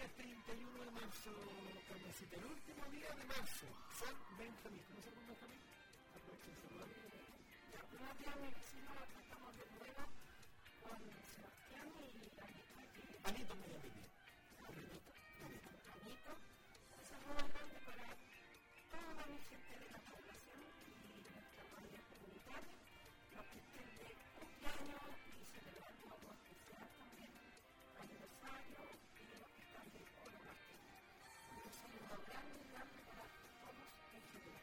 31 de marzo, Carmencita, el último día de marzo, San Benjamín. ¿Cómo se llama Benjamín? Aprovechen el celular. Buenos días, mi vecino, aquí estamos de nuevo con Sebastián y Anita. Anito, mi amigo. Anito, un saludo grande para toda mi gente de la población y nuestra comunidad comunitaria, los que estén de cumpleaños y celebrando algo especial también, aniversario y los que están de onomástico. Un saludo grande para todos en general.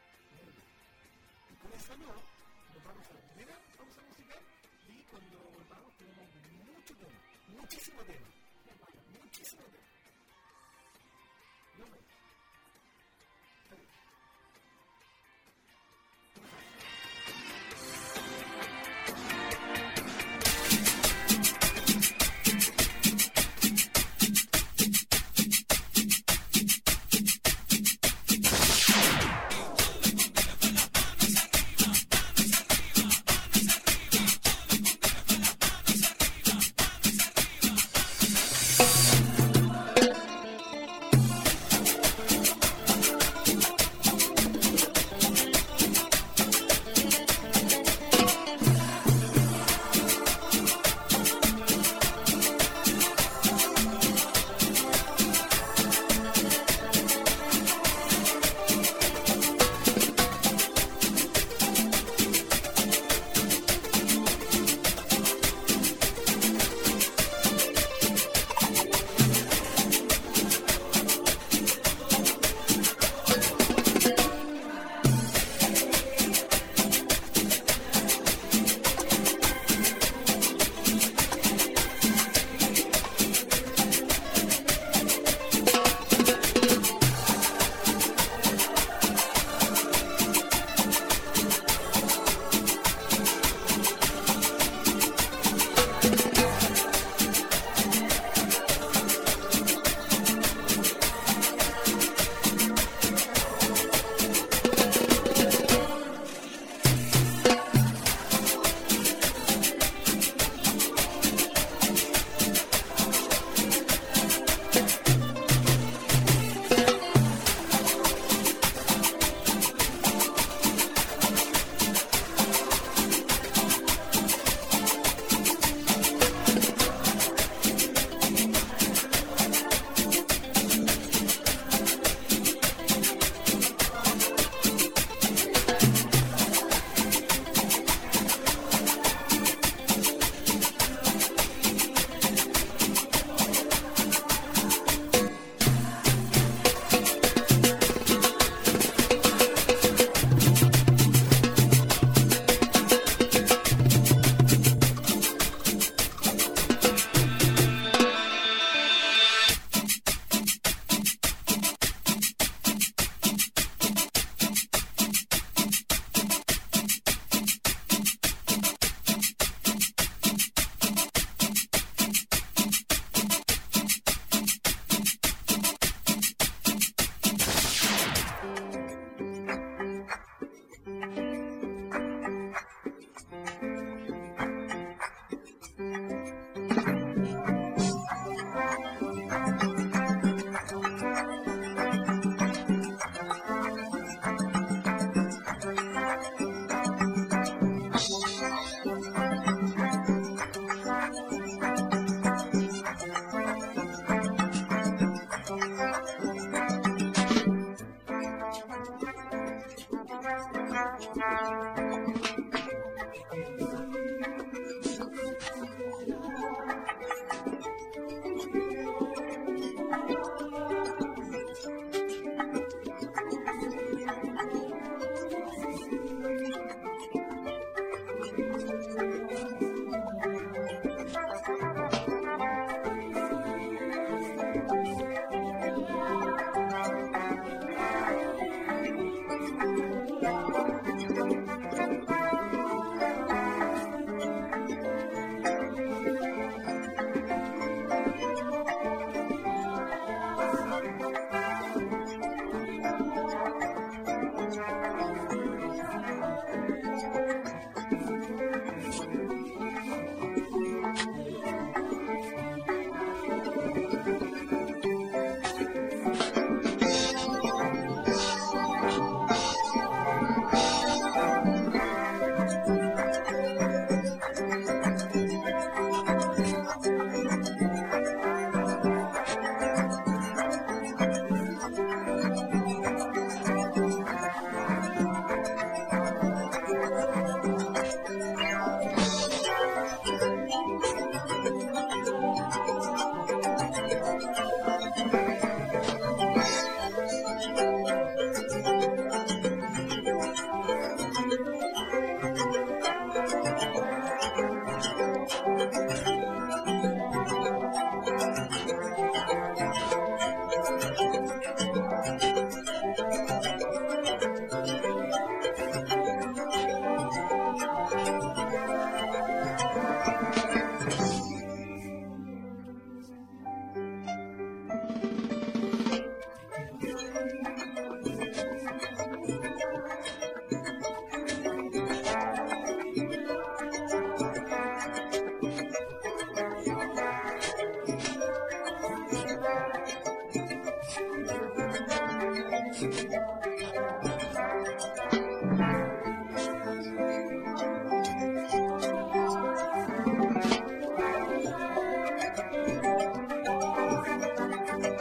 Y comenzamos, nos vamos a la primera pausa musical y cuando volvamos tenemos mucho tema, muchísimo tema. Muchísimo tema. No me.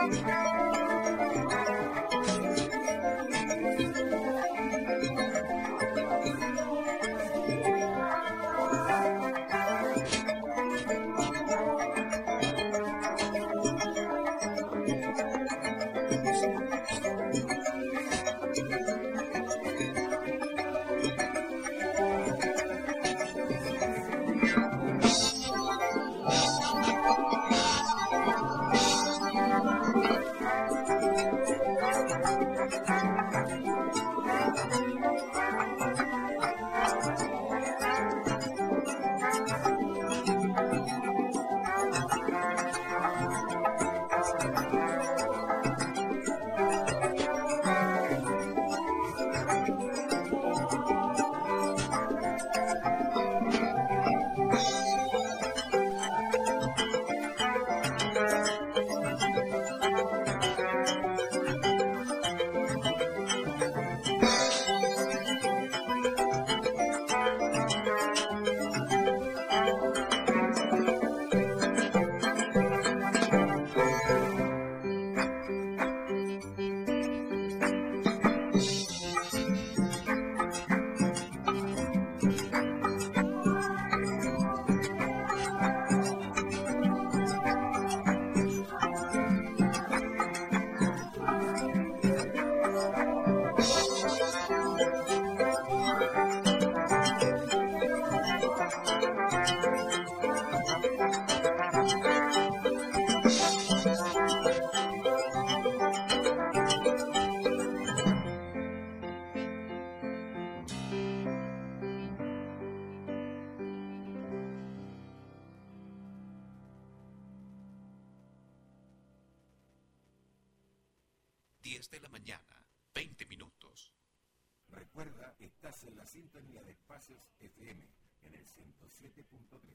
10 de la mañana, 20 minutos. Recuerda, estás en la sintonía de Espacios FM en el 107.3.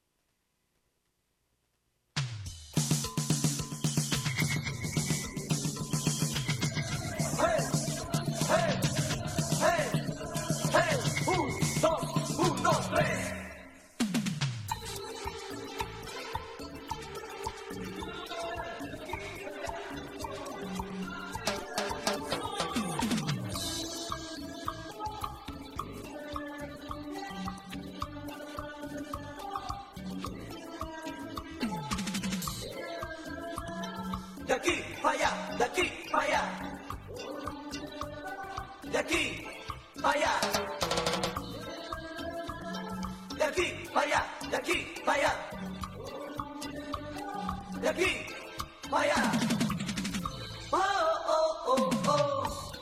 De aquí para allá, de aquí para allá. De aquí para allá. De aquí para allá, de aquí para allá. De aquí para allá. Oh, oh, oh, oh.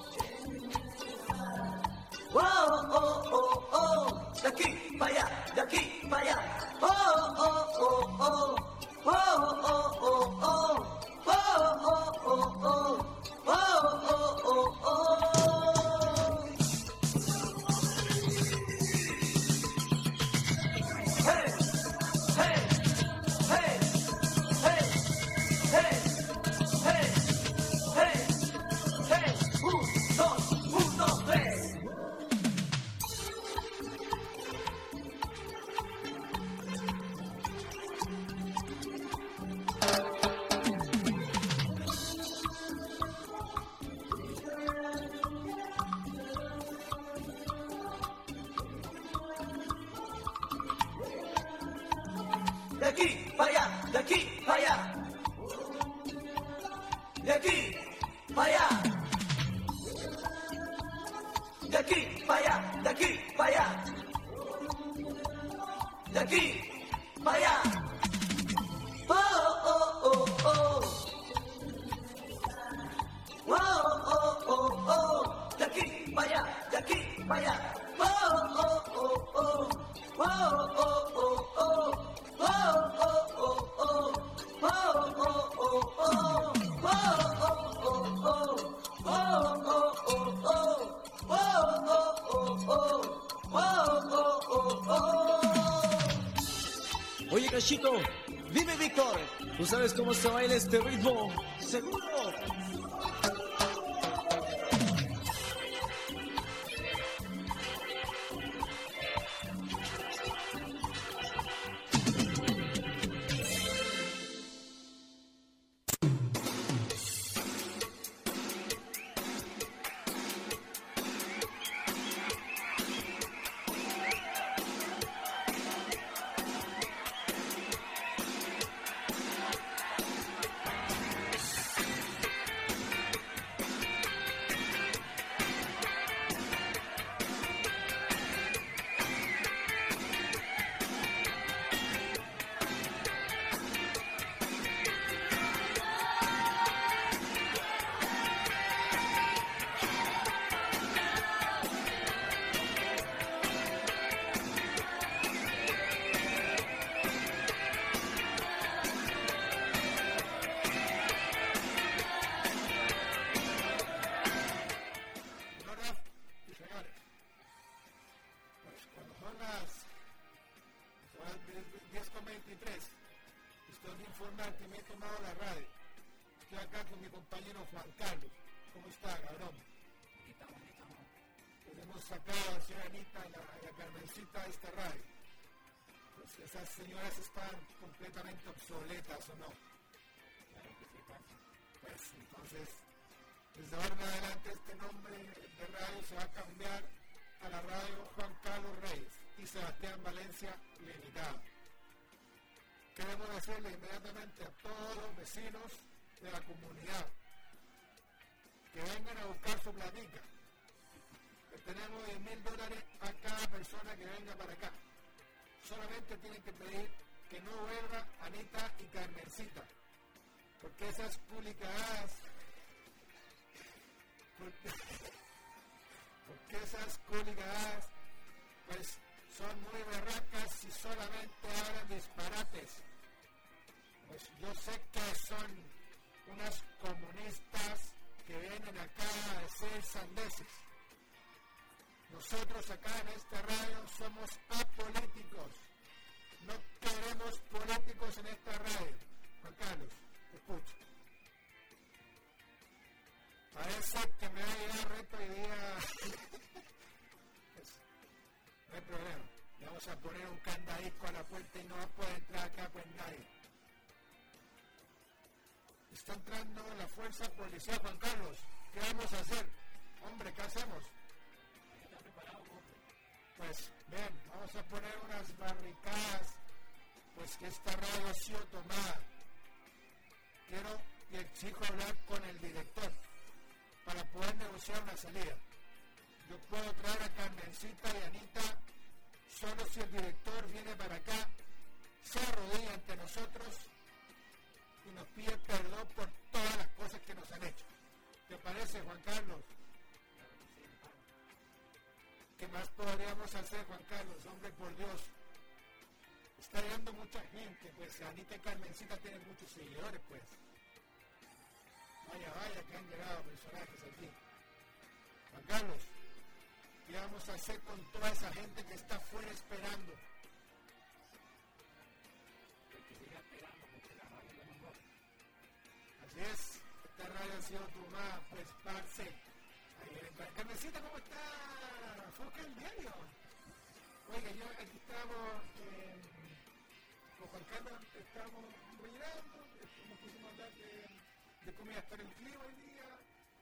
Oh, oh, oh, oh. De aquí para allá, de aquí para allá. Oh, oh, oh, oh. Oh, oh, oh, oh. Oh, oh, oh, oh. Oh, oh, oh, oh. Hey, hey, hey, hey, hey, hey, hey, hey. 1, 2, 1, 2, 3. De aquí para allá, de aquí para allá. De aquí para allá. De aquí para allá, de aquí para allá. De aquí para allá. Oh, oh, oh, oh. Oh, oh, oh, oh. De aquí para allá, de aquí para allá. Oh, oh, oh, oh. Oh, oh, oh, oh. Oh, oh, oh, oh. Oh, oh, oh, oh. Oye, Cachito, dime, Víctor, ¿tú sabes cómo se baila este ritmo? ¿Seguro? Estoy acá con mi compañero Juan Carlos. ¿Cómo está, cabrón? Estamos. Hemos sacado a señora Anita y a Carmencita de esta radio. Pues esas señoras están completamente obsoletas, ¿o no? Claro que sí pasa. Pues entonces, desde ahora en adelante este nombre de radio se va a cambiar a la radio Juan Carlos Reyes y Sebastián Valencia Limitada. Queremos decirle inmediatamente a todos los vecinos de la comunidad que vengan a buscar su platica. Que tenemos $10,000 a cada persona que venga para acá. Solamente tienen que pedir que no vuelva Anita y Carmencita, porque esas publicadas, pues son muy berracas y solamente hablan disparates. Pues yo sé que son unas comunistas que vienen acá a decir sandeces. Nosotros acá en esta radio somos apolíticos. No queremos políticos en esta radio. Juan Carlos, te escucho. Parece que me va a llegar reto hoy día. Pues, no hay problema. Le vamos a poner un candadisco a la puerta y no va a poder entrar acá pues nadie. Está entrando la fuerza policial, Juan Carlos. ¿Qué vamos a hacer? Hombre, ¿qué hacemos? Pues, ven, vamos a poner unas barricadas, pues que esta radio ha sido tomada. Quiero y exijo hablar con el director para poder negociar una salida. Yo puedo traer a Carmencita y Anita solo si el director viene para acá, se arrodilla ante nosotros y nos pide perdón por todas las cosas que nos han hecho. ¿Te parece, Juan Carlos? ¿Qué más podríamos hacer, Juan Carlos? Hombre, por Dios. Está llegando mucha gente, pues Anita y Carmencita tienen muchos seguidores, pues. Vaya, que han llegado personajes aquí. Juan Carlos, ¿qué vamos a hacer con toda esa gente que está afuera esperando? Así es, esta radio ha sido tomada, pues, parce. Carmencita, ¿cómo está? Foca el diario. Oiga, yo aquí estamos, con Juan Carlos, estamos rellenando, nos pusimos a hablar de cómo iba a estar el clima hoy día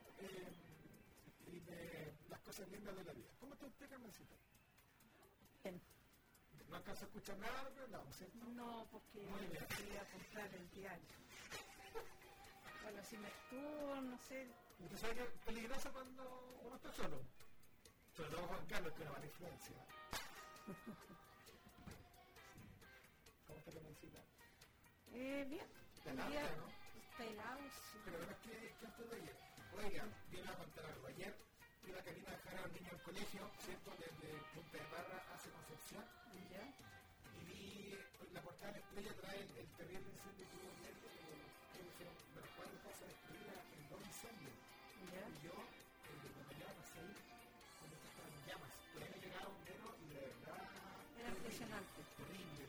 y de las cosas lindas de la vida. ¿Cómo está usted, Carmencita? Bien. ¿No alcanza a escuchar nada? No, ¿cierto? No, porque quería comprar el diario. Bueno, si me estuvo, no sé. ¿Usted sabe que es peligroso cuando uno está solo? Sobre todo Juan Carlos, que es una mala influencia. ¿Cómo está, Carmencita? Bien. Pelada, ¿no? Está helado, sí. Pero además que antes de ayer, oiga, yo le voy a contar algo. Ayer fui a la cabina a dejar a los niños al colegio, ¿cierto? Desde Punta de Parra hacia Concepción. ¿Ya? Y vi la portada de Estrella trae el terrible incendio que hubo ayer, que dijeron de las 4 casas destruidas en 2 incendios. ¿Ya? Y yo, cuando ya pasé ahí, cuando estaban en llamas, pero ahí me llegaba un dedo y de verdad. Era impresionante. Terrible.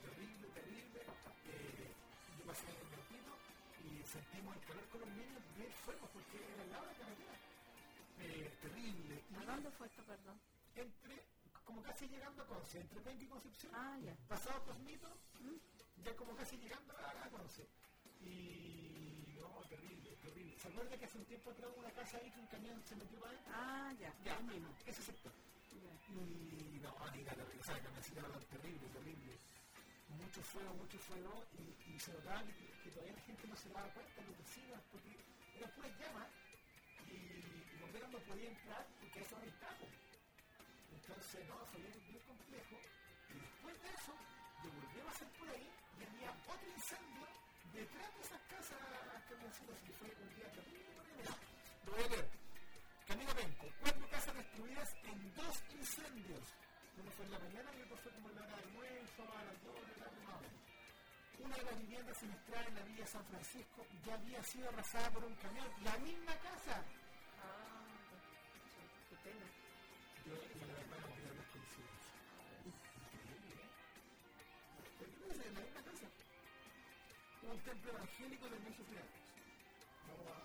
Yo pasé en el vertido y sentimos el calor con los niños bien fuegos porque era el lado de la carretera. Terrible. ¿A dónde fue esto, perdón? Como casi llegando a Conce, entre Penca y Concepción. Ah, ya. Pasado Cosmito, ya como casi llegando a Conce. Y no, terrible. ¿Se acuerda que hace un tiempo atrás hubo una casa ahí que un camión se metió para adentro? Ah, ya. Ya, ahí mismo. ese sector. Ya. Y no, diga, ¿sabes? Que me hacía hablar terrible. Mucho fuego y se notaba que todavía la gente no se daba cuenta, los vecinos, porque eran puras llamas y los veros no podían entrar porque eso era el tajo. Entonces, no, fue bien complejo. Y después de eso, volví a pasar por ahí y había otro incendio detrás de esas casas que mencionas, que fue un día terrible. Lo voy a leer. Camino Penco, 4 casas destruidas en 2 incendios. Uno fue en la mañana y otro fue como en la hora de almuerzo, a las 2 de la tarde más o menos. Una de las viviendas sinistradas en la Villa San Francisco ya había sido arrasada por un camión. ¡La misma casa! Ah, qué pena. Yo la verdad no quiero las coincidencias. Increíble, ¿eh? ¿Por qué no es en la misma casa? Un templo evangélico de muchos viajes. Vamos a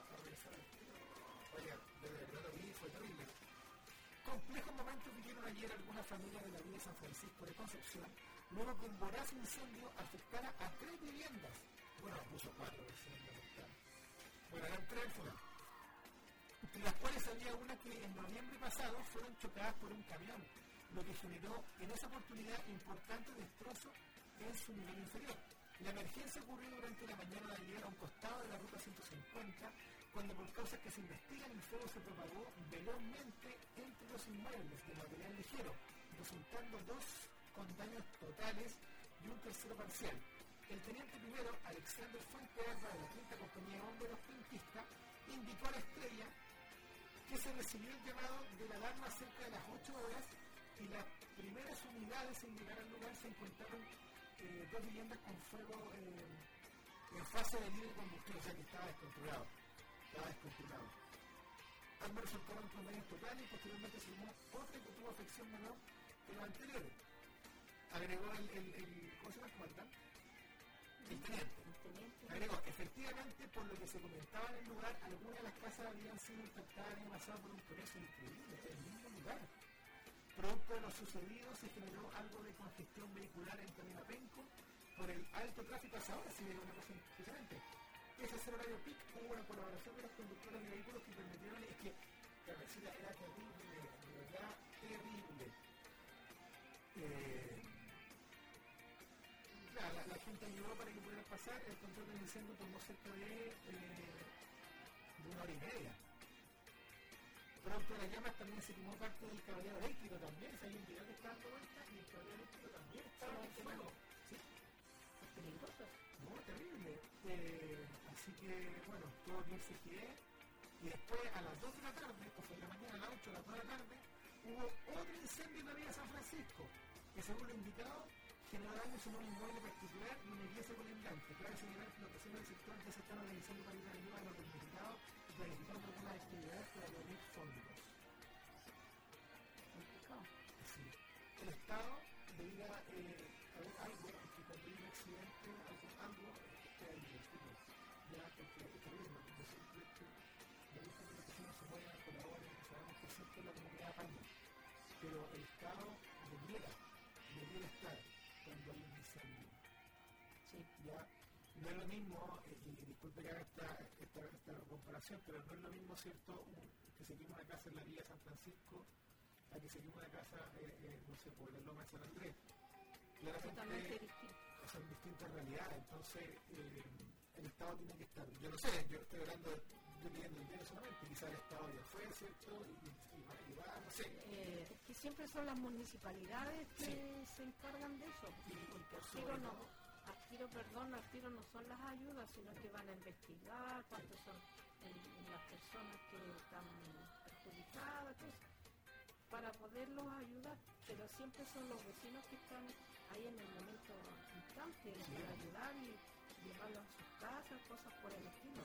Complejos momentos vivieron ayer algunas familias de la vía San Francisco de Concepción, luego que un voraz incendio afectara a 3 viviendas. Bueno, puso 4 viviendas afectadas. Bueno, eran 3 al final. De las cuales había una que en noviembre pasado fueron chocadas por un camión, lo que generó en esa oportunidad importantes destrozos en su nivel inferior. La emergencia ocurrió durante la mañana de ayer a un costado de la ruta 150, cuando por causas que se investigan el fuego se propagó velozmente entre los inmuebles de material ligero, resultando 2 con daños totales y un tercero parcial. El teniente primero, Alexander Fuentealba, de la 5ª Compañía de Bomberos Quintista, indicó a La Estrella que se recibió el llamado de la alarma cerca de las 8 horas y las primeras unidades en llegar al lugar se encontraron 2 viviendas con fuego en fase de libre combustión, o sea que estaba descontrolado. Ambos resultaron con daños totales y posteriormente se sumó otra que tuvo afección menor que los anteriores. Agregó ¿cómo se llama el comandante? El teniente. Agregó, efectivamente, por lo que se comentaba en el lugar, algunas de las casas habían sido impactadas el año pasado por un conejo increíble, en el mismo lugar. Producto de lo sucedido, se generó algo de congestión vehicular en Tamiapenco por el alto tráfico hasta ahora, si de una cosa diferente. Ese es el horario PIC, hubo una colaboración de los conductores de vehículos que permitieron, es que la vecina era terrible, de verdad terrible. La gente ayudó para que pudieran pasar, el control del incendio tomó cerca de 1 hora y media. Producto de las llamas también se quemó parte del caballero eléctrico también, o sea, hay un video que está dando vuelta y el caballero eléctrico también estaba en fuego. ¿Sí? Es peligroso. No, terrible. Así que, bueno, todo bien se quedó. Y después a las 2 de la tarde, esto fue en la mañana, a las 8 a las 2 de la tarde, hubo otro incendio en la vía San Francisco, que según lo indicado, generó daños en un inmueble particular y una iglesia colindante. Cabe señalar que los vecinos del sector ya se están organizando para ir a ayuda a los damnificados y planificando algunas actividades para reunir fondos. Sí. El Estado debiera haber algo que cuando hay un accidente, algo esté ahí, ya porque es terrible, porque siempre me gusta que las personas se muevan, colaboren, que sabemos que siempre la comunidad palma, pero el Estado debiera estar cuando hay un incendio. Sí, ya no es lo mismo, y disculpe que haga esta comparación, pero no es lo mismo, ¿cierto?, que se queme una casa en la vía San Francisco a que se queme una casa, no sé, por la Loma de San Andrés. Claramente son distintas realidades, entonces el Estado tiene que estar. Yo no sé, yo estoy hablando yo pidiendo dinero solamente, quizás el Estado ya fue, ¿cierto? Y va, no sé. Es que siempre son las municipalidades que se encargan de eso. Al tiro no son las ayudas, sino que van a investigar cuántas son las personas que están perjudicadas, para poderlos ayudar, pero siempre son los vecinos que están ahí en el momento instante para ayudar y llevarlos a sus casas, cosas por el estilo.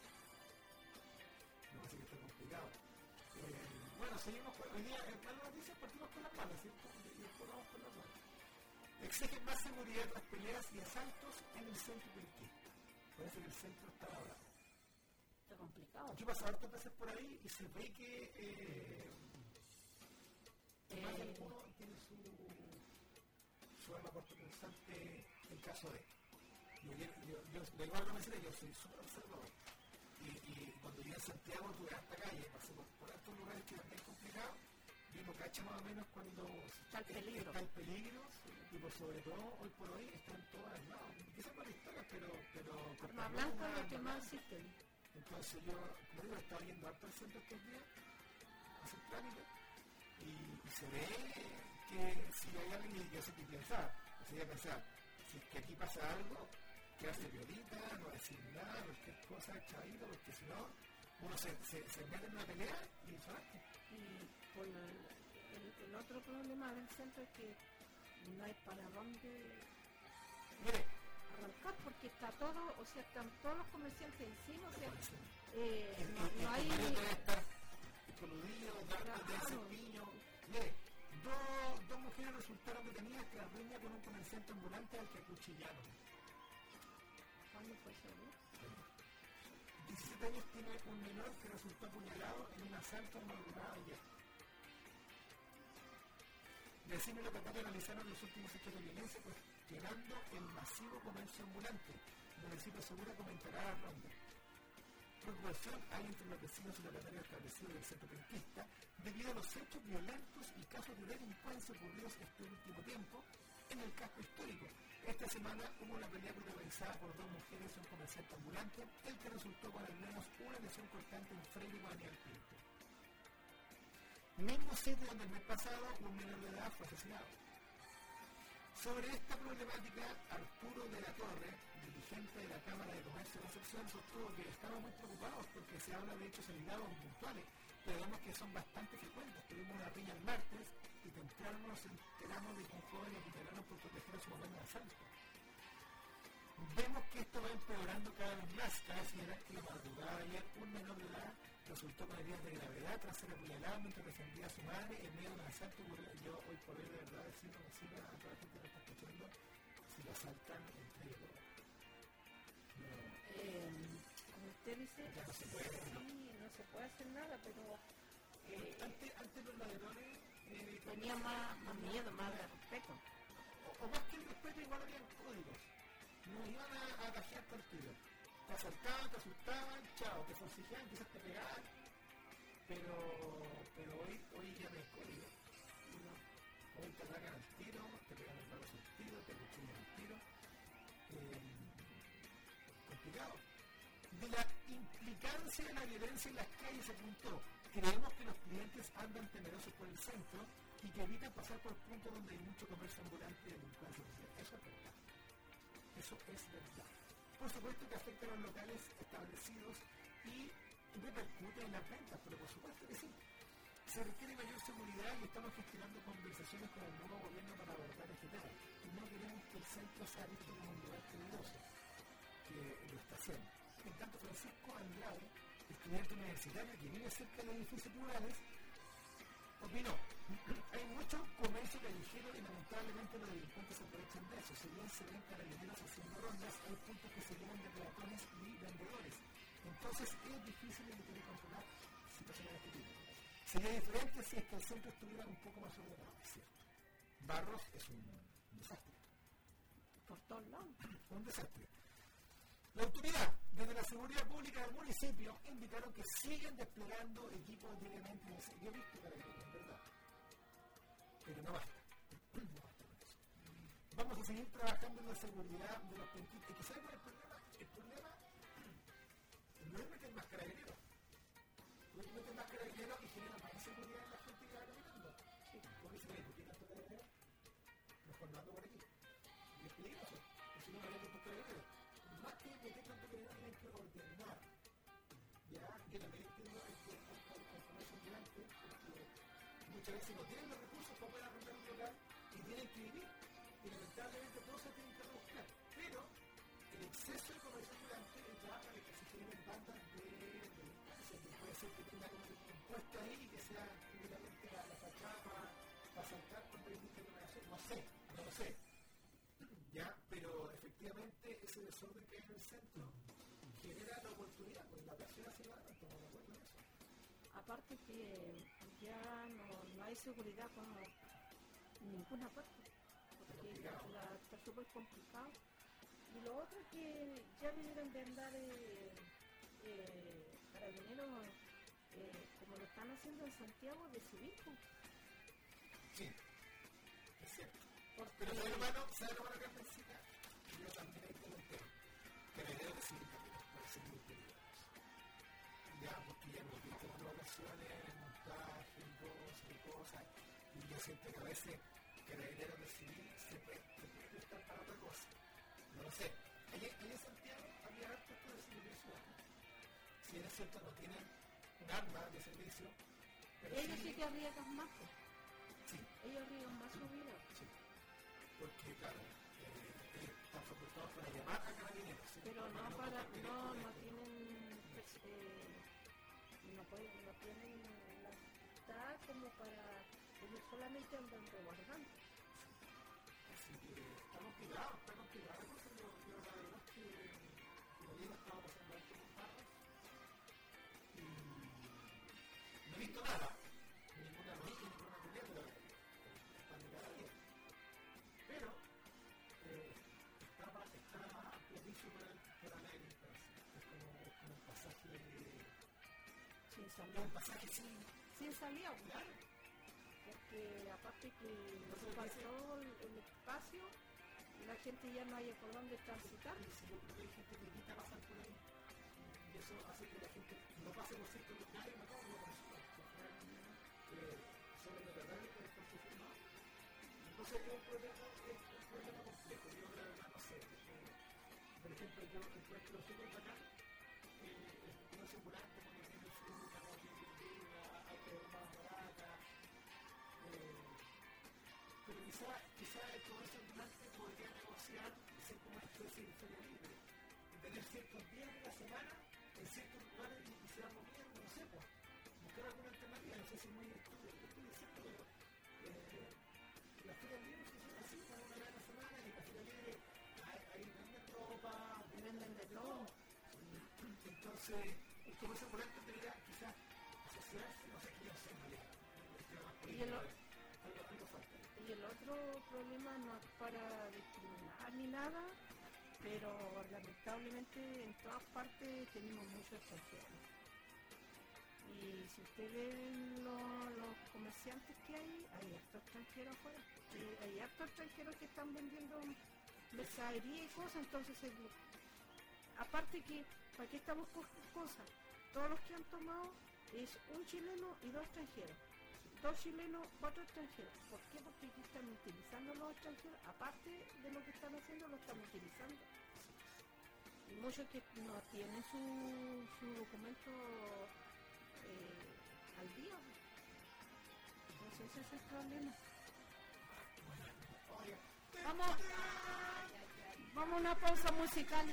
No sé que está complicado. Bueno, seguimos con hoy día, en las noticias partimos con las malas, ¿cierto? Y después vamos con las malas. Exigen más seguridad tras peleas y asaltos en el centro del Quito. Parece que el centro está ahora. Está complicado. Yo paso hartas veces por ahí y se ve que más de alguno tiene su arma cortopunzante en caso de. Yo de igual no me sé, yo soy súper observador. Y cuando llegué a Santiago tuve hasta calle, pasé por estos lugares que eran bien complicados, y uno cacha más o menos cuando está el peligro, y por sobre todo hoy por hoy están todas al lado. Esas son las historias, pero arma blanca es lo que más existen. Entonces yo, como digo, estaba yendo harto al centro estos días, a hacer trámite, y se ve que si hay alguien que hace que pensar, si es que aquí pasa algo, quedarse violita, no decir nada, cualquier cosa, chavito, porque si no, uno se mete en una pelea y suerte. Y con el otro problema del centro es que no hay para dónde arrancar, porque está todo, o sea, están todos los comerciantes encima, o sea, no hay... Coludido, de cepillo. Dos mujeres resultaron detenidas tras riña con un comerciante ambulante al que acuchillaron. ¿Cuándo fue eso? 17 años tiene un menor que resultó apuñalado en un asalto en madrugada ayer. Vecinos locatarios analizaron los últimos hechos de violencia cuestionando el masivo comercio ambulante. El municipio Segura comentará a Ronda. Preocupación hay entre los vecinos y locatarios establecidos del centro penquista debido a los hechos violentos y casos de delincuencia ocurridos este último tiempo en el casco histórico. Esta semana hubo una pelea protagonizada por dos mujeres y un comerciante ambulante, el que resultó con al menos una lesión cortante en Freire y Daniel Pinto. Mismo sitio donde el mes pasado un menor de edad fue asesinado. Sobre esta problemática, Arturo de la Torre, dirigente de la Cámara de Comercio de Concepción, sostuvo que estamos muy preocupados porque se habla de hechos aislados y puntuales, pero vemos que son bastante frecuentes. Tuvimos una riña el martes y temprano nos enteramos de que un joven le quitaron por proteger a su mamá en el asalto. Vemos que esto va empeorando cada vez más. Cabe señalar que la madrugada de ayer un menor de edad resultó con heridas de gravedad tras ser apuñalado mientras defendía a su madre en medio de un asalto. Yo hoy por hoy de verdad decirlo a toda la gente que está escuchando, si lo asaltan, entre ellos. Como usted dice, Ya no se puede, ¿no? sí, no se puede hacer nada, pero Antes los ladrones tenía más miedo, más de respeto. o más que el respeto, igual habían códigos. No iban a atajar partido. Te asaltaban, te asustaban, chao, te forcejeaban, quizás te pegaban. Pero hoy ya no hay código. Hoy te atacan al tiro, te pegan el brazo al tiro, te cuchillan al tiro. Complicado. De la implicancia de la violencia en las calles se apuntó. Creemos que los clientes andan temerosos por el centro y que evitan pasar por puntos donde hay mucho comercio ambulante y delincuencia. Eso es verdad. Eso es verdad. Por supuesto que afecta a los locales establecidos y repercute en las ventas, pero por supuesto que sí. Se requiere mayor seguridad y estamos gestionando conversaciones con el nuevo gobierno para abordar este tema. Y no queremos que el centro sea visto como un lugar peligroso, que lo está haciendo. En tanto, Francisco Andrade, estudiante universitario que vive cerca de edificios plurales, opinó: hay mucho comercio callejero y lamentablemente los delincuentes se aprovechan de eso. Si bien se ven carabineros haciendo rondas, hay puntos que se llenan de peatones y vendedores. Entonces es difícil de controlar situaciones de este tipo. Sería diferente si es que el centro estuviera un poco más ordenado, es cierto. Barros es un desastre. Por todos lados. Un desastre. La autoridad, desde la seguridad pública del municipio, invitaron que sigan desplegando equipos diariamente. Yo he visto carabineros, ¿verdad? Pero no basta. No basta con eso. Vamos a seguir trabajando en la seguridad de los penquistas. ¿Y qué sabe cuál es el problema? El problema no es meter más carabineros. No es meter más carabineros y genera más inseguridad en la gente que va caminando. Sí. Porque si no hay por qué tanto carabinero, mejor no ando por aquí. Y es peligroso. Y si no me meto por carabineros. Más que meter tanto carabinero, tienen que ordenar. Ya, yo también entiendo el comercio ambulante, porque muchas veces no tienen los recursos para poder arrendar un local y tienen que vivir. Y lamentablemente todos se tienen que rebuscar. Pero el exceso de comercio ambulante ya para que se generen bandas de delincuencia, que puede ser que tenga como un puesto ahí y que sea públicamente la fachada para saltar con periodistas de comunicación. No lo sé. Ya, pero efectivamente ese desorden que hay en el centro genera la oportunidad, pues la persona se va a tomar de acuerdo en eso. Aparte que ya no hay seguridad como en ninguna parte, porque está súper complicado. Y lo otro es que ya vinieron de andar carabineros como lo están haciendo en Santiago de civil. Sí, es cierto. Porque Pero ¿sabe lo malo que necesita? Yo también ahí comenté que la idea de civil también puede ser muy peligroso. Ya, porque ya hemos visto en otras ocasiones montaje, cosas, y yo siento que a veces carabineros de civil se puede prestar para otra cosa. No lo sé. Allí en Santiago había harto esto de servicio. Si es cierto, no tienen un arma de servicio, pero ellos sí que arriesgan más. Sí. Ellos arriesgan más su vida. Sí. Porque, claro, están facultados para llamar a carabineros. ¿Sí? Pero no para, no tienen, no tienen la edad como para, ellos solamente andan resguardando. Así que está complicado. Entonces, la verdad es que ayer estaba pasando algo con Barros y no he visto nada, ninguna noticia, ninguna pelea, pero están de cada un pasaje sin salida, claro. Porque aparte que se pasó el espacio, la gente ya no haya por dónde transitar. Hay gente que evita pasar por ahí. Y eso hace que la gente no pase por ciertos lugares, no por solo de verdad que puede estar sufriendo. Entonces es un problema complejo. Yo creo que no sé. Por ejemplo, yo encuentro súper bacán unos ambulantes cuando tienen fruta, cuando tienen verdura, hay que ver más barata. Pero quizá el comercio ambulante podría negociar y ser como una especie de feria libre. Y tener ciertos días de la semana en ciertos lugares y se va moviendo, no sé, pues. Buscar alguna alternativa, no sé si es muy estudio, lo que estoy diciendo, pero las ferias libres funcionan así, para una vez a la semana y la feria libre ahí venden ropa, venden de todo. Entonces, el comercio ambulante debería quizás asociarse, no sé, yo sé, y el otro problema no es para discriminar ni nada, pero lamentablemente en todas partes tenemos muchos extranjeros. Y si ustedes ven los comerciantes que hay hartos extranjeros afuera. Hay hartos extranjeros que están vendiendo mercadería y cosas, entonces aparte que, ¿para qué estamos con cosas? Todos los que han tomado es un chileno y dos extranjeros. 2 chilenos, 4 extranjeros. ¿Por qué? Porque aquí están utilizando los extranjeros, aparte de lo que están haciendo, lo están utilizando. Y muchos que no tienen su documento al día. Entonces ese es el problema. Vamos a una pausa musical.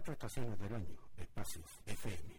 4 estaciones del año, Espacios FM.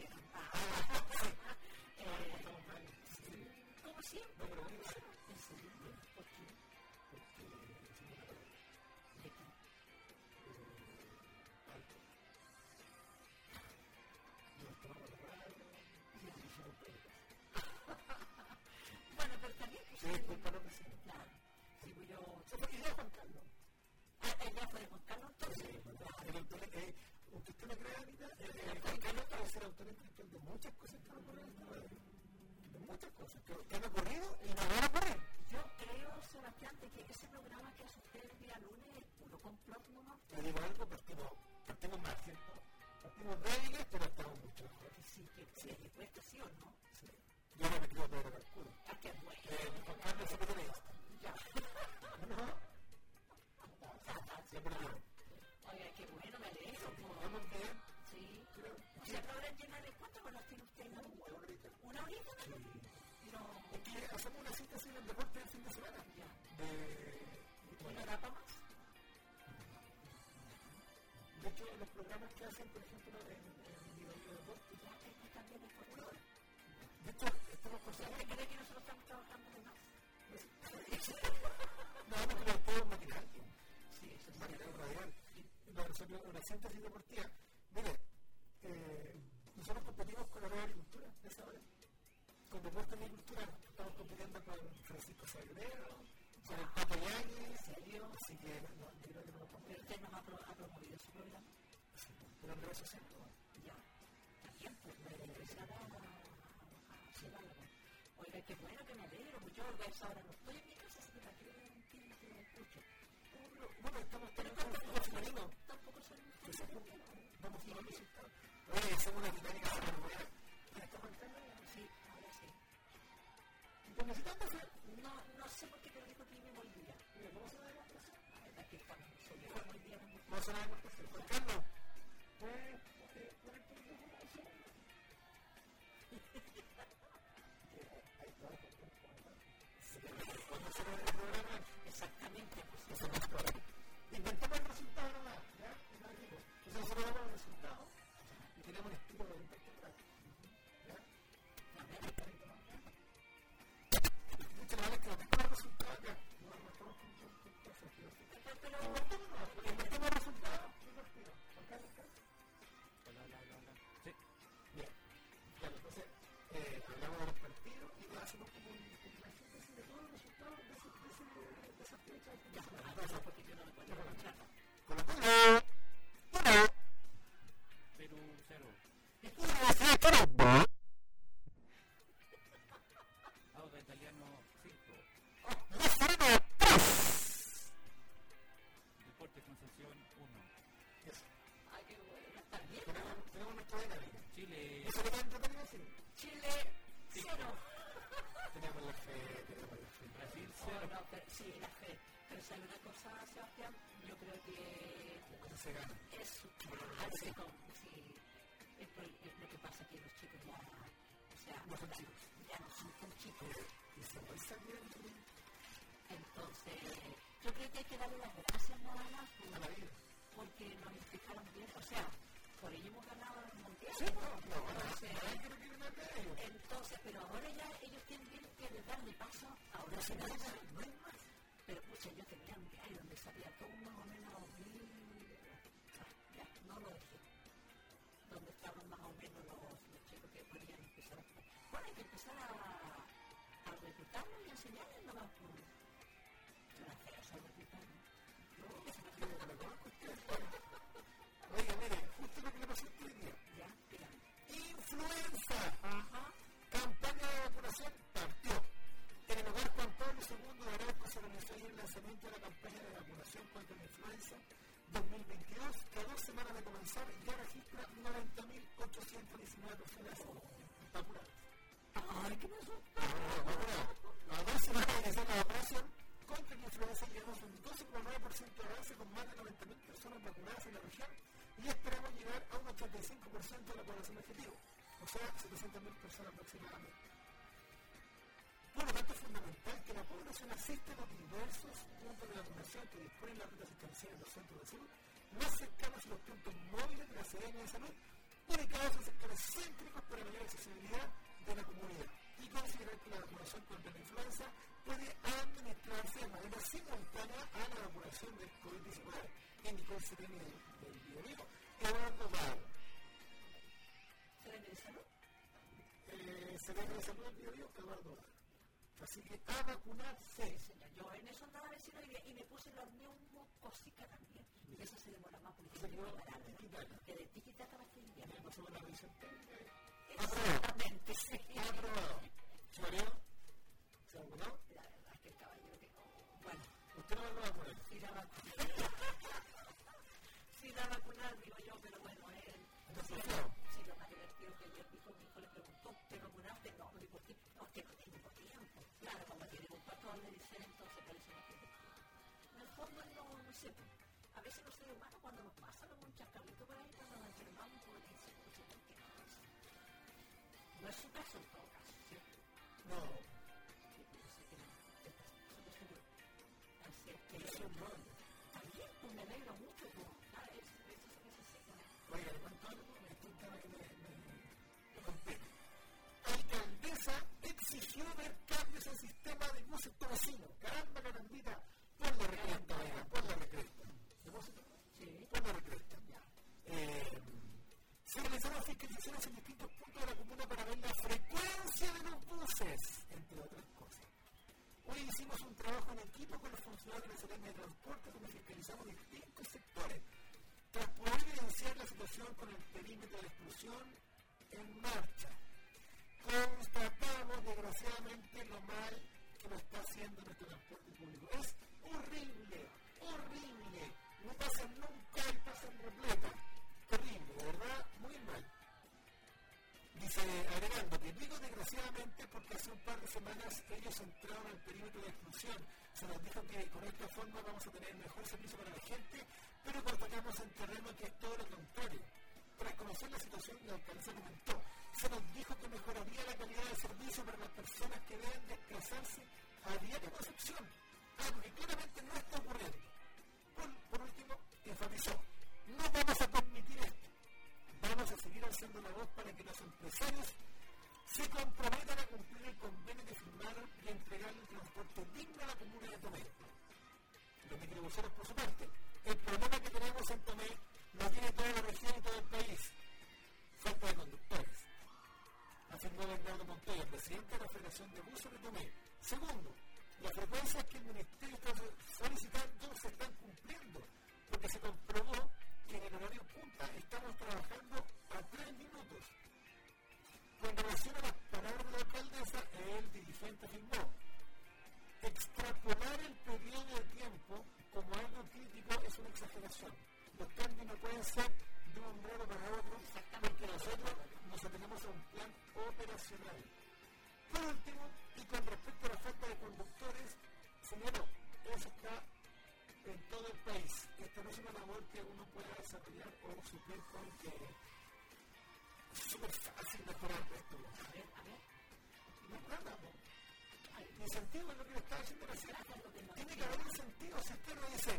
quedan. Como siempre. ¿En serio? ¿Por qué? ¿De qué? Bueno, pero también que sí, claro. Sí, pues yo... ¿Se fue idea de Juan Carlos? ¿Ella fue de Juan Carlos entonces? Aunque usted no crea, Anita, Juan Carlos debe ser autor intelectual de muchas cosas que han ocurrido en esta radio. De muchas cosas que han ocurrido y no van a ocurrir. Yo creo, Sebastián, de que ese programa que hace usted el día lunes es puro complot nomás. Te digo algo, partimos mal, ¿cierto? Partimos débiles, pero estamos mucho mejor. Sí, que cuesta sí o no. Sí. Yo no me creo todo el culo. Ah, qué bueno. Juan Carlos se puede esto. Ya. ¿No? Siempre digo. Oiga, qué bueno, me alegro. Vamos bien. Sí. O sea, logran llenar de cuántas horas tiene usted. ¿Una horita? No. Es que hacemos una síntesis del deporte del fin de semana. Ya. Bueno, ¿No da para más? de hecho, los programas que hacen, por ejemplo, en Video Deporte, También es por una hora. de hecho, estamos pasando. ¿Usted cree que nosotros estamos trabajando de más? No, porque lo todo es matinal. Sí, eso es Matinal radial. Nosotros, una síntesis deportiva. Mire, nosotros competimos con la nueva agricultura, ¿esa hora? Con deporte de agricultura, estamos compitiendo con Francisco Sagrero, con el Pato Yagui, ¿en serio? así que no, yo creo que no lo pongo. ¿Pero usted nos ha promovido su programa? Sí, pero en redes sociales, ¿no? Ya. También, pues, la universidad a oiga, qué bueno que me alegro. Pues yo a esa hora no estoy en mi casa, así que la que entiendo que lo escucho. Bueno, estamos con el femenino. Tampoco soy muy Vamos a los resultados. Oye, hacemos una dinámica de la moneda. ¿Está marcando? Sí, ahora sí. Pues necesitamos hacer. No sé por qué, pero dijo que me volvía. Mira, ¿cómo se llama la demostración? Aquí estamos. Soy muy bien. ¿Cómo se llama la demostración? Juan Carlos. Cuando se ve el programa, Exactamente. pues eso no es todo. Inventamos el resultado nomás, ¿ya? Entonces nosotros damos el resultado y tenemos un estilo de interpretar. ¿Ya? Muchas veces que no tengo el resultado acá. No, estamos con cosas. Pero Inventemos el resultado y lo explico. Juan Carlos, Hola. Sí. bien. Claro, entonces hablamos de los partidos y lo hacemos como un síntesis de todos los resultados de esas fechas. porque yo no me puedo escuchar. Con lo cual, Perú 0. Auda Italiano 5. Deporte Concepción 1. Ay, qué bueno. Está bien. tenemos nuestra dinámica. Chile. ¿Eso le queda entretenido? Sí. Chile 0. Tenemos la fe. Brasil Oh, 0. no, pero, sí, la fe. Pero ¿sabe una cosa, Sebastián? Yo creo que Eso se gana. es sí, es lo que pasa que los chicos ya, o sea, No son chicos. ya no son tan chicos. Y se puede salir Entonces, yo creo que hay que darle las gracias nada más a la vida. porque nos explicaron bien, o sea, por ello hemos ganado el mundial. Sí, no, Entonces, que no quieren nada de ellos. entonces, pero ahora ya ellos tienen que darle paso, ahora se No da hay más. pero pucha, yo tenía un diario donde salía todo más o menos ya, no lo dejé. Donde estaban más o menos los chicos que podían empezar a jugar. Bueno, hay que empezar a reclutarlos y enseñarles nomás por las feas a reclutarlos. Oiga, mire, justo lo que le pasó este día. Ya, dígame. Influenza. Ajá. Campaña de vacunación partió. En el hogar Juan Pablo II de Arauco se realizó ayer el lanzamiento de la campaña de vacunación contra la influenza 2022, que a 2 semanas de comenzar ya registra 90.819 personas vacunadas. Ay, ¿qué pasó? A 2 semanas de iniciar la vacunación contra la influenza llevamos un 12,9% de avance con más de 90.000 personas vacunadas en la región y esperamos llegar a un 85% de la población objetivo, o sea, 700.000 personas aproximadamente. Por lo tanto, es fundamental que la población asista a los diversos puntos de vacunación que disponen las rutas asistenciales de los centros de salud más cercanos a los puntos móviles de la CDN de salud dedicados a sectores céntricos para mayor accesibilidad de la comunidad y considerar que la vacunación contra la influenza puede administrarse de manera simultánea a la vacunación del COVID-19, indicó el CDM del Biobío, Eduardo Bau. ¿CDM de salud? CDM de salud del Biobío, Eduardo Bau. Así que a vacunarse. Sí, señor. Yo en eso andaba vecino y me puse la neumocócica también. Y eso se demora más porque se demora que de tiquitaca va a ser ya. No se van a revisar. Exactamente, sí. Aprobado. ¿Se varió? ¿Se vacunó? La verdad es que el caballero que... Bueno, ¿usted no va a vacunar? sí la vacunar. Sí la vacunar, digo yo, pero bueno, él... Sí, lo más divertido que ayer dijo, mi hijo le preguntó, ¿te vacunaste? No, no, ¿por qué? No, es que no tengo tiempo. Claro, como tiene un patrón, le dicen, entonces por eso no tiene tiempo. En el fondo, no sé, a veces los seres humanos cuando nos pasa un chascarrito por ahí, cuando nos enfermamos, como le dicen, no sé por qué no es. No es su caso en todo caso, ¿cierto? No. Así es que eso no. También pues, me alegra mucho, pues, eso se necesita. Oiga, le cuento algo, este es un tema que me compete. Alcaldesa exigió ver cambios al sistema de buses Torresino. Caramba, carambita, pon la recresta, oiga, pon la recresta. ¿De buses? Sí, pon la recresta. Se realizaron fiscalizaciones en distintos puntos de la comuna para ver la frecuencia de los buses, entre otras cosas. Hoy hicimos un trabajo en equipo con los funcionarios de la Secretaría de Transporte donde fiscalizamos distintos sectores. Tras poder evidenciar la situación con el perímetro de exclusión en marcha, constatamos desgraciadamente lo mal que lo está haciendo nuestro transporte público. Es horrible, horrible. No pasan nunca y pasan repletas. Terrible, de verdad, muy mal. Dice, agregando que digo desgraciadamente porque hace un par de semanas ellos entraron al perímetro de exclusión. Se nos dijo que con esta forma vamos a tener mejor servicio para la gente, pero constatamos en terreno que es todo lo contrario. Tras conocer la situación, la alcaldesa comentó, se nos dijo que mejoraría la calidad de servicio para las personas que deben desplazarse a diario con excepción, algo que claramente no está ocurriendo. Por último, enfatizó, no vamos a permitir esto. Vamos a seguir alzando la voz para que los empresarios se comprometan a cumplir el convenio que firmaron y entregarle un transporte digno a la comuna de Tomé. Los microbuseros, por su parte, el problema que tenemos en Tomé lo tiene toda la región y todo el país. Falta de conductores. Afirmó Bernardo Montoya, presidente de la Federación de Buses de Tomé. Segundo, las frecuencias que el Ministerio está solicitando se están cumpliendo, porque se comprobó que en el horario punta estamos trabajando a 3 minutos. Con relación a las palabras de la alcaldesa, el dirigente afirmó, extrapolar el periodo de tiempo como algo crítico es una exageración. Los cambios no pueden ser de un grado para otro, porque nosotros nos atenemos a un plan operacional. Por último, y con respecto a la falta de conductores, señaló, eso está en todo el país. Esta no es una labor que uno pueda desarrollar o suplir con que es súper fácil mejorar esto. No es nada, ¿no? Incentivo es lo que le estaba diciendo recién. Tiene que haber incentivo. Si usted no dice,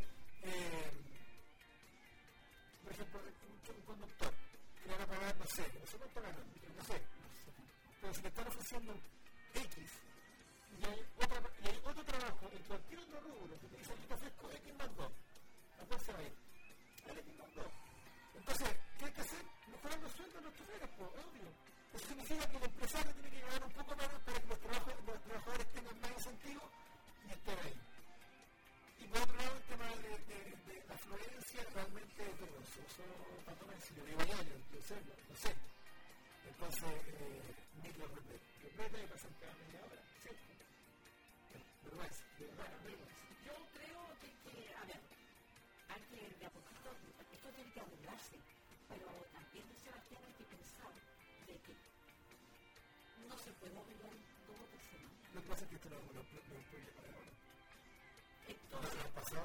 por ejemplo, un conductor que le van a pagar, no sé, no sé cuánto ganan, no sé. Pero si le están ofreciendo X y hay otro trabajo en cualquier otro rubro que te dice, yo te ofrezco X más 2, ¿a cuál se va a ir? El X más 2. Entonces, ¿qué hay que hacer? Mejorar los sueldos de los choferes, pues, obvio. Eso significa que el empresario tiene que ganar un poco menos para que los trabajadores tengan más incentivos y estén ahí. Y por otro lado, el tema de la afluencia realmente es vergonzoso, patrón, si lo digo ya, yo sé. Entonces, micro repleta y pasan cada media hora, ¿cierto? Vergüenza, de verdad, vergüenza. Yo creo que, a ver, hay que de a poquito, esto tiene que arreglarse, pero también, Sebastián, hay que pensar de que no se puede arreglar todo por semana. Lo que pasa es que esto no es un problema de ahora. Entonces,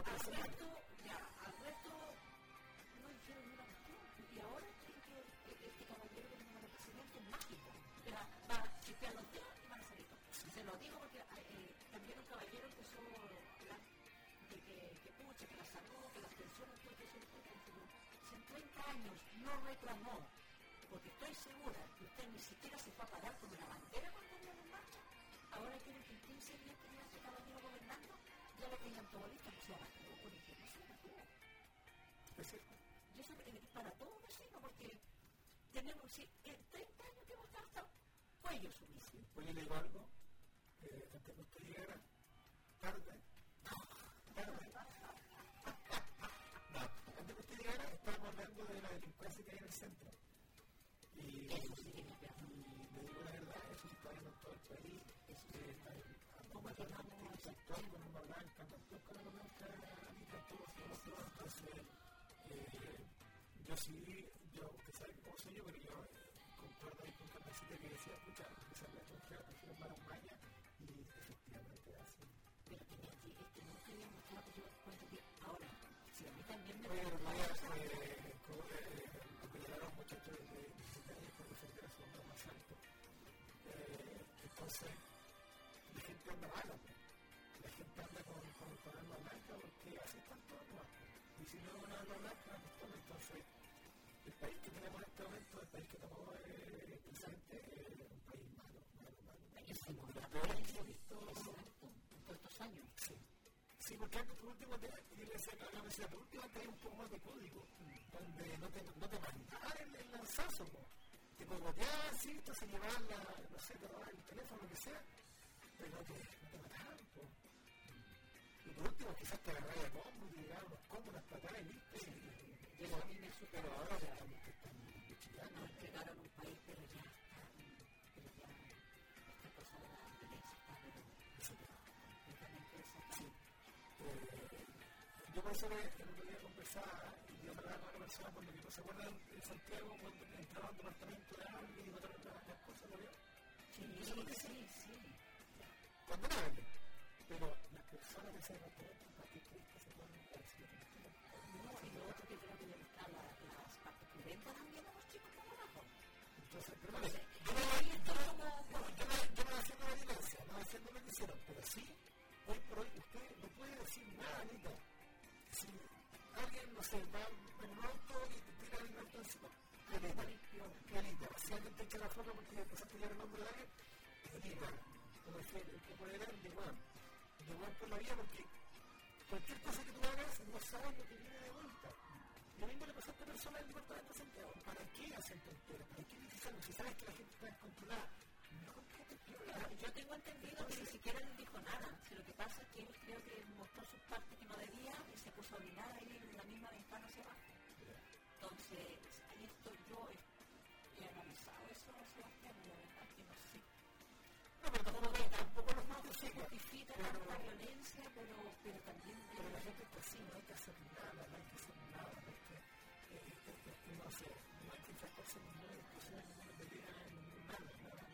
al resto no hicieron una cuestión, y ahora creen que este caballero que tenemos el presidente es mágico, que va a chipear los dedos y van a salir todos. Se lo digo porque también un caballero empezó a hablar de que pucha, que la salud, que las pensiones, todo eso, si en 30 años no reclamó porque estoy segura que usted ni siquiera se fue a parar con una bandera cuando andan en marcha. Ahora quieren que en 15 días que lleva este caballero gobernando, ya lo tengan todo listo, no se haga todo con el que no se haga. Yo sé que es para todos los vecinos, porque tenemos 30 años que hemos estado hasta cuello sumiso. Pues yo le digo algo, antes que usted llegara, tarde. No, antes que usted llegara, estábamos hablando de la delincuencia que hay en el centro. Y Eso sí que es verdad. le digo la verdad, eso se está viendo en todo el país. ¿Cómo llegamos a ese Actual con una blanca, actual con una blanca, entonces, yo sí, usted sabe cómo soy yo, pero yo concuerdo ahí con Carmencita que decía, escucha, que se habla extranjera, prefiero malas mañas, y efectivamente así. Pero que no queríamos claro, yo cuento que ahora, si a mí también me Oye, preocupa lo eso, que llegaron muchachos de 17 años por defender a su hombre más alto. Entonces, la gente anda mala, la gente anda con arma blanca porque así están todos los bancos. Y si no van a arma blanca, entonces, el país que tenemos en este momento, el país que tomó el presidente, es un país malo. es el peor que he visto en todos estos años. Sí, porque antes por último te hay un poco más de código, donde no te mandaban el lanzazo, te cogoteaban, sí, entonces llevaban no sé, te robaban el teléfono, lo que sea, pero no te mataban, y por último quizás te agarraban a combo y te llegaban unos combos, unas patadas y listo, Y eso a mí me supera. pero ahora ya estamos chillando. Nos entregaron un país, pero ya está. Esta cosa de la violencia está completamente desatada. Yo por eso el otro día conversaba y yo hablaba con una persona cuando que no se acuerdan en Santiago cuando entraba a un departamento de alguien y botaron todas las cosas, ¿no veo? Sí. Condenable. Pero las personas de ese departamento, ¿para qué crees que se pueden decir? No, y lo otro que creo que debe estar las partes prudentes también a los chicos por abajo. Entonces, pero vale, yo no haciendo la violencia, no haciendo lo que hicieron, pero sí, hoy por hoy usted no puede decir nada, Anita. Si alguien, no sé, va en un auto y te tira el auto encima, Clarita, si alguien te echa la foto porque le empezaste a pillar el nombre de alguien, Clarita, como decía el que puede dar, de Juan por la vida, porque cualquier cosa que tú hagas no sabes lo que viene de vuelta. Lo mismo le pasó a esta persona del departamento de Santiago. ¿Para qué hacen tonteras? ¿Para qué dicen? Si sabes que la gente está descontrolada, no te piola. Yo tengo entendido que ni siquiera les dijo nada. Si lo que pasa es que él creo que mostró sus partes que no debía y se puso a orinar ahí en la misma ventana hacia abajo. Entonces, ahí estoy yo, he analizado eso, Sebastián, y la verdad que no sé. No, pero tampoco los más Se justifica la violencia, pero también... Pero la gente está así, no hay que hacer nada, no hay que hacer nada, no sé, no hay que enfrentarse en ninguna discusión, en ninguna pelea, en ningún nada.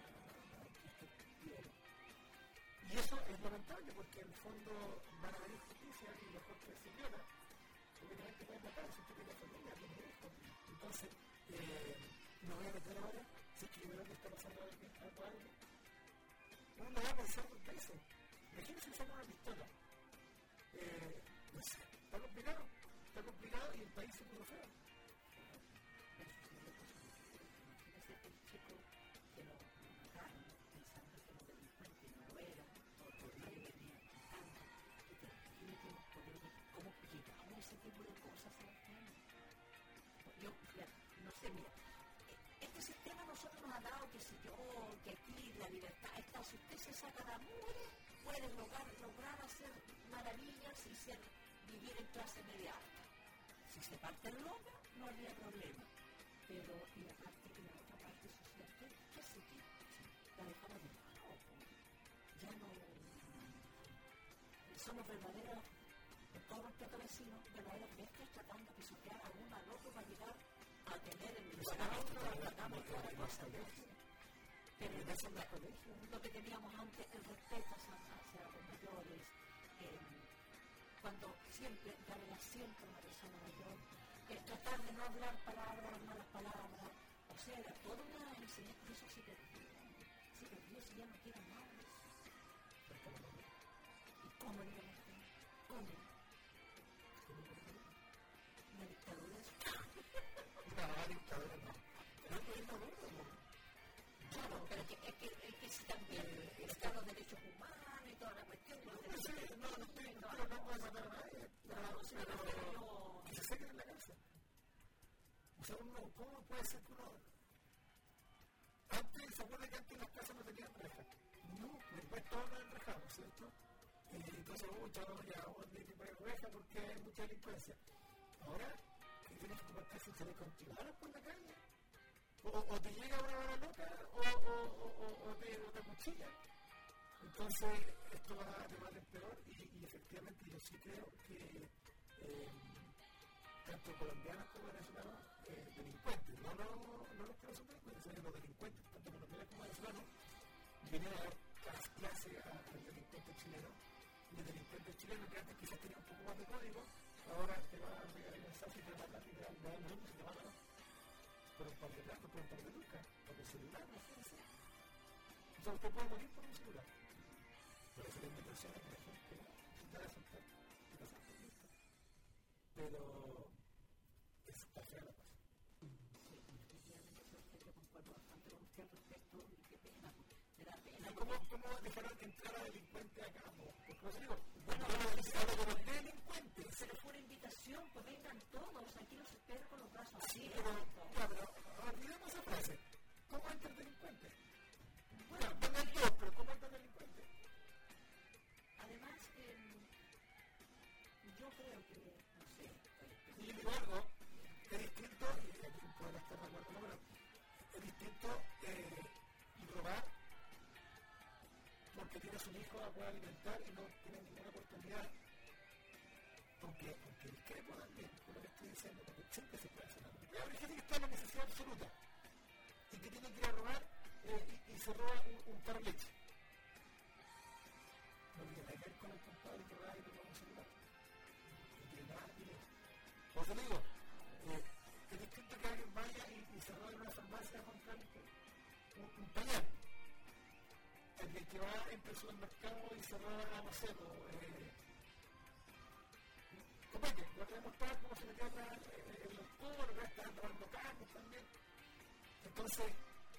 Y eso es lamentable porque en el fondo van a venir justicia y mejor que se viola. Porque la gente puede matar, si usted tiene familia, tiene hijos. Entonces, me voy a meter ahora, si es que yo veo que está pasando algo. Uno va a pensar por eso. Imagínense usar una pistola. No sé, está complicado y el país se puso feo. Ese chico que lo mataron pensando que los delincuentes no eran, porque nadie venía buscando. ¿Cómo llegamos a ese tipo de cosas, Sebastián? Yo, no sé, mira, este sistema a nosotros nos ha dado que si yo, que aquí la libertad está, si usted se saca la mugre, puede lograr hacer maravillas y vivir en clase media alta. Si se parte el lomo, no habría problema. Pero, y la otra parte social, ¿qué se quiere? La dejamos de lado. Ya no... Somos verdaderos, con todo respeto vecinos, verdaderos bestias tratando de pisotear a uno al otro para llegar a tener el lugar a otro, tratamos toda la cosa. Pero en ese colegio, lo que teníamos antes, el respeto hacia los mayores, cuando siempre darle asiento a una persona mayor, tratar de no hablar malas palabras, o sea, era toda una enseñanza, y eso se perdió, si ya no quieren nada. ¿Y cómo le vamos a hacer? ¿Cómo? La dictadura es... No, dictadura no. Pero Es que sí también están los derechos humanos y toda la cuestión. No puedo matar a nadie, pero que se sequen en la casa. O sea, ¿cómo puede ser que uno... Antes, ¿se acuerda que antes las casas no tenían rejas? No, después todos nos enrejamos, ¿cierto? Entonces, ya vamos a tener que poner rejas porque hay mucha delincuencia. Ahora, tienes que comprar casi continuar por la calle. O te llega una bala loca o te cuchilla. Entonces, esto va de peor y efectivamente yo sí creo que tanto colombianos como venezolanos, delincuentes, no los que no son delincuentes, sino los delincuentes, tanto colombianos como venezolanos, vienen a dar clase al delincuente chileno. Y el delincuente chileno que antes quizás tenía un poco más de código, ahora te va a pegar el mensaje y te va a matar y te va a dar el mundo y te va a matar. Por un par de platos, por un par de lucas, por el celular, no sé. Entonces usted puede morir por un celular. Por eso la invitación a que la gente intenta aceptar y pasar por listo. Pero está fea la cosa. Sí, efectivamente, yo concuerdo bastante con usted al respecto y qué pena. Me da pena. ¿Cómo dejaron entrar a delincuentes acá? Porque os digo, bueno, a los delincuentes. Se les fue una invitación, pues vengan todos, aquí los espero con los brazos Sí, abiertos. pero olvidemos esa frase. ¿Cómo entra el delincuente? Bueno, vengan todos, pero ¿cómo entra el delincuente? Además, yo creo que, no sé, Y yo digo algo, es distinto, y aquí pueden estar de acuerdo, pero es distinto robar porque tiene a su hijo a poder alimentar y no tiene ninguna oportunidad. Porque discrepo también con lo que estoy diciendo, porque siempre se puede hacer algo. Pero hay gente que está en la necesidad absoluta y que tiene que ir a robar y se roba un par de leche. No tiene nada que ver con el compadre que roba y que roba un celular. No tiene nada que ver. Por eso digo, es distinto que alguien vaya y se robe en una farmacia a comprar un pañal. El que va entre el supermercado y se roba, no sé, compete, lo que demostrar cómo se metía en los pobres, que estaban robando carnes también. Entonces,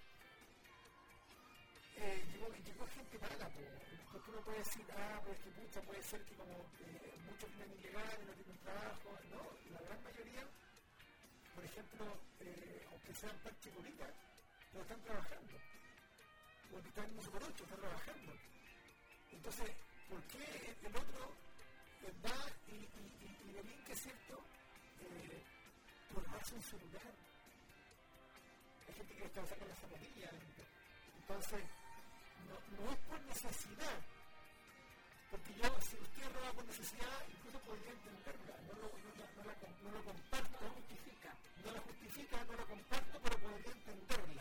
llegó gente mala, porque uno puede decir, pues que pucha, puede ser que como muchos tienen ilegales, no tienen trabajo, no, la gran mayoría, por ejemplo, aunque sean particulares, pero están trabajando, porque están en Super 8, están trabajando. Entonces, ¿por qué el otro va y delinque, ¿cierto? Por darse un celular? Hay gente que está usando las zapatillas. Entonces, no es por necesidad. Porque si usted roba por necesidad, incluso podría entenderla. No lo comparto. No la justifica, no la comparto, pero podría entenderla.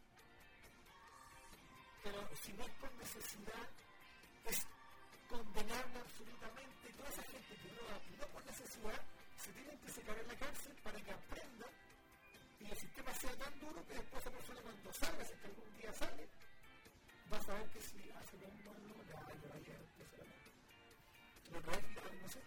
Pero si no es por necesidad, es condenable absolutamente. Y toda esa gente que roba no por necesidad, se tienen que secar en la cárcel para que aprendan y el sistema sea tan duro que después esa persona cuando salga, si es que algún día sale, va a saber que si hace lo mismo, lo que es, no sé,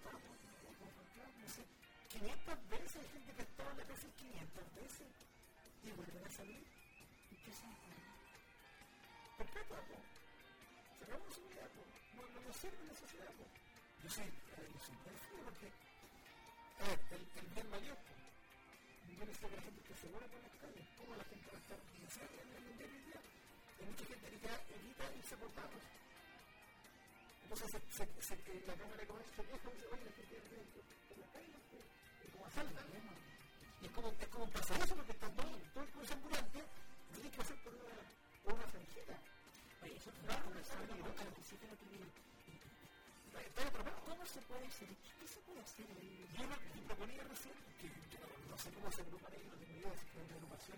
500 veces hay gente que ha estado en la cárcel 500 veces y vuelven a salir. ¿Y qué son? Perpetua, se acabó su vida, no sirve en la sociedad. Yo soy perfecto porque, a ver, el bien mayor, yo les digo a la gente que se muere por las calles, como la gente va a estar en el día a día. Hay mucha gente que evita irse por palos. Entonces, la Cámara de Comercio se queja y dice, oye, la gente viene por la calle, es como asaltan, y es como pasa eso porque están todo el comercio ambulante, tiene que hacer por una franjita. Oye, eso es claro, no sabe lo que sí que no tiene. Está atrapado. ¿Cómo se puede hacer? ¿Qué se puede hacer? Yo lo que proponía recién, que no sé cómo se agrupan ahí, no tengo idea si es una agrupación.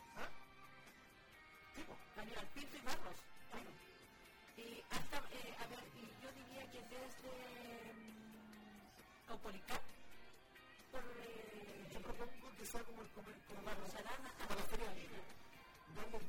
Tipo, Daniel Pinto y Barros. Bueno. Hasta, a ver, yo diría que desde Caupolicán, yo propongo que sea como Barros Arana, a la Feria Libre, damos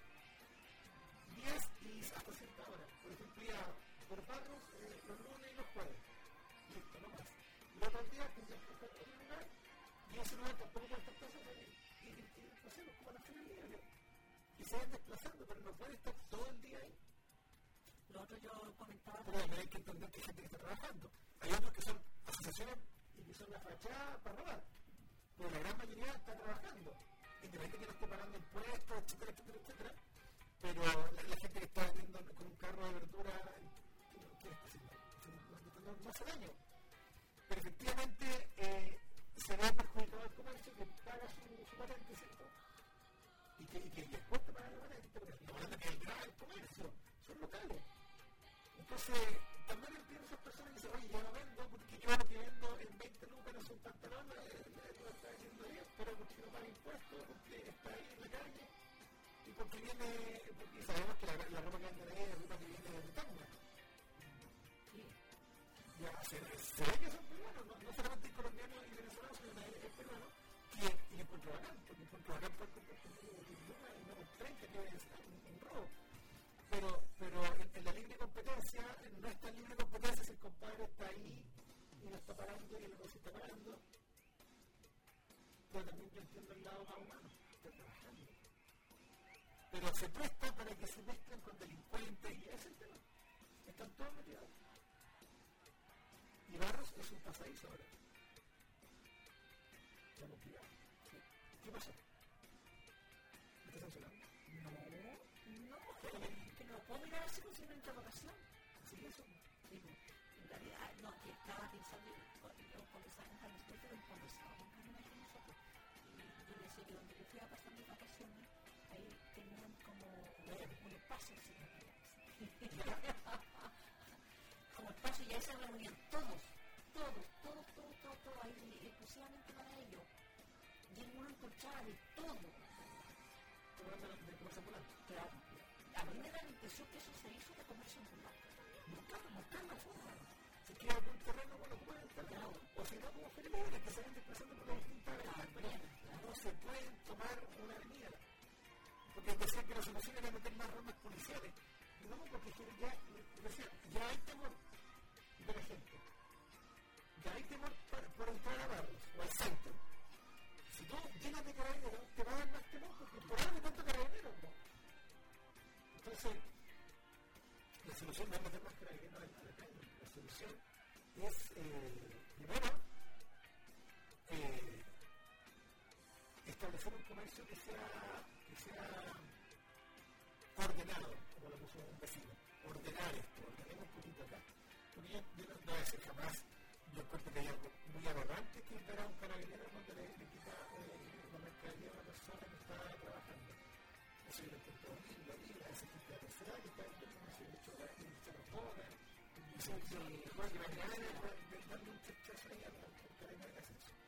días y hasta cierta hora. Por ejemplo, ya por Barros los lunes y los jueves. Listo, no más. Los otros días tendrías que estar en un lugar y ese lugar tampoco puede estar pasando y no sé, como a la Feria Libre. y se van desplazando, pero no pueden estar todo el día ahí. Lo otro yo comentaba. Pero también hay que entender que hay gente que está trabajando. Hay otros que son asociaciones y que son la fachada para robar. Pero la gran mayoría está trabajando. Independientemente que no esté pagando impuestos, etcétera, etcétera, etcétera. Pero la gente que está vendiendo con un carro de verdura, ¿qué está haciendo? No hace daño. Pero efectivamente se ve perjudicado el comercio que paga su patente, ¿cierto? Y que les cuesta pagar la patente, pero la verdad que el gran comercio son locales. Entonces, también entiendo esas personas que dicen, oye, ya no vendo porque yo lo que vendo en 20 lucas no es un pantalón, lo está vendiendo bien, pero porque no paga impuestos, porque está ahí en la calle y porque viene, y sabemos que la ropa que venden ahí es ropa que viene de Bretaña. Ya, se ve que son peruanos, no solamente colombianos y venezolanos, sino también es peruano, y encuentro bacán, porque encuentro bacán por y no por 30 que es un robo. Pero en la libre competencia, no está en libre competencia si el compadre está ahí y no está pagando y el negocio está pagando. Pero también yo entiendo el lado más humano, está trabajando. Pero se presta para que se mezclen con delincuentes y ese es el tema. Están todos metidos. Y Barros es un pasadizo ahora. Estamos cuidados. ¿Qué pasó? ¿Me estás censurando? Que no puedo mirar así como si una interrogación. ¿Sí eso? Sí, en realidad, no, que estaba pensando, yo conversaba con Carlos Petro y conversaba con Carlos con nosotros. Y yo le decía que donde yo fui a pasar mis vacaciones, ahí tenían como un espacio así. Como espacio, y ahí se reunían todos, ahí exclusivamente para ellos. Y uno encontraba de todo. De comercio ambulante. Claro. A mí me da la impresión que eso se hizo de comercio ambulante. Buscar la forma. Si quiere algún terreno, bueno, pueden estar. O si no, como Felipe, que se van desplazando por las distintas avenidas. No se pueden tomar una avenida. Porque decían que la solución era meter más rondas policiales. No, porque ya hay temor de la gente. Ya hay temor por entrar a barrios o al centro. Si tú llenas de carabineros, te va a dar más temor porque por ahora hay tanto carabineros, ¿no? Entonces, la solución no es meter más carabineros a la calle. La solución es, primero, establecer un comercio que sea ordenado, como lo puso un vecino. Ordenar esto, ordenemos un poquito acá. Porque yo no voy a decir jamás, yo encuentro que hay algo muy aberrante que dará un carabinero donde le quita la mercadería a una persona que está trabajando. Eso yo lo encuentro horrible, a esa gente de la tercera que está viendo cómo se le echó la gente, se lo joda. Y se igual que las ganas de darle un chachazo ahí al carabinero que hace eso.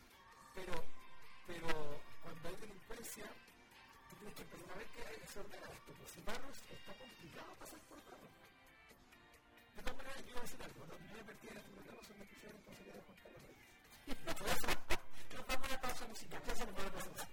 Pero cuando hay delincuencia, tú tienes que empezar a ver que hay que se ordena esto. Pues si Barros está complicado pasar por Barros. De todas maneras, yo voy a decir algo. La primera partida de este programa son las que se responsabilidad de Juan Carlos Reyes. Nos vamos a la pausa musical. Ya se nos va a pasar.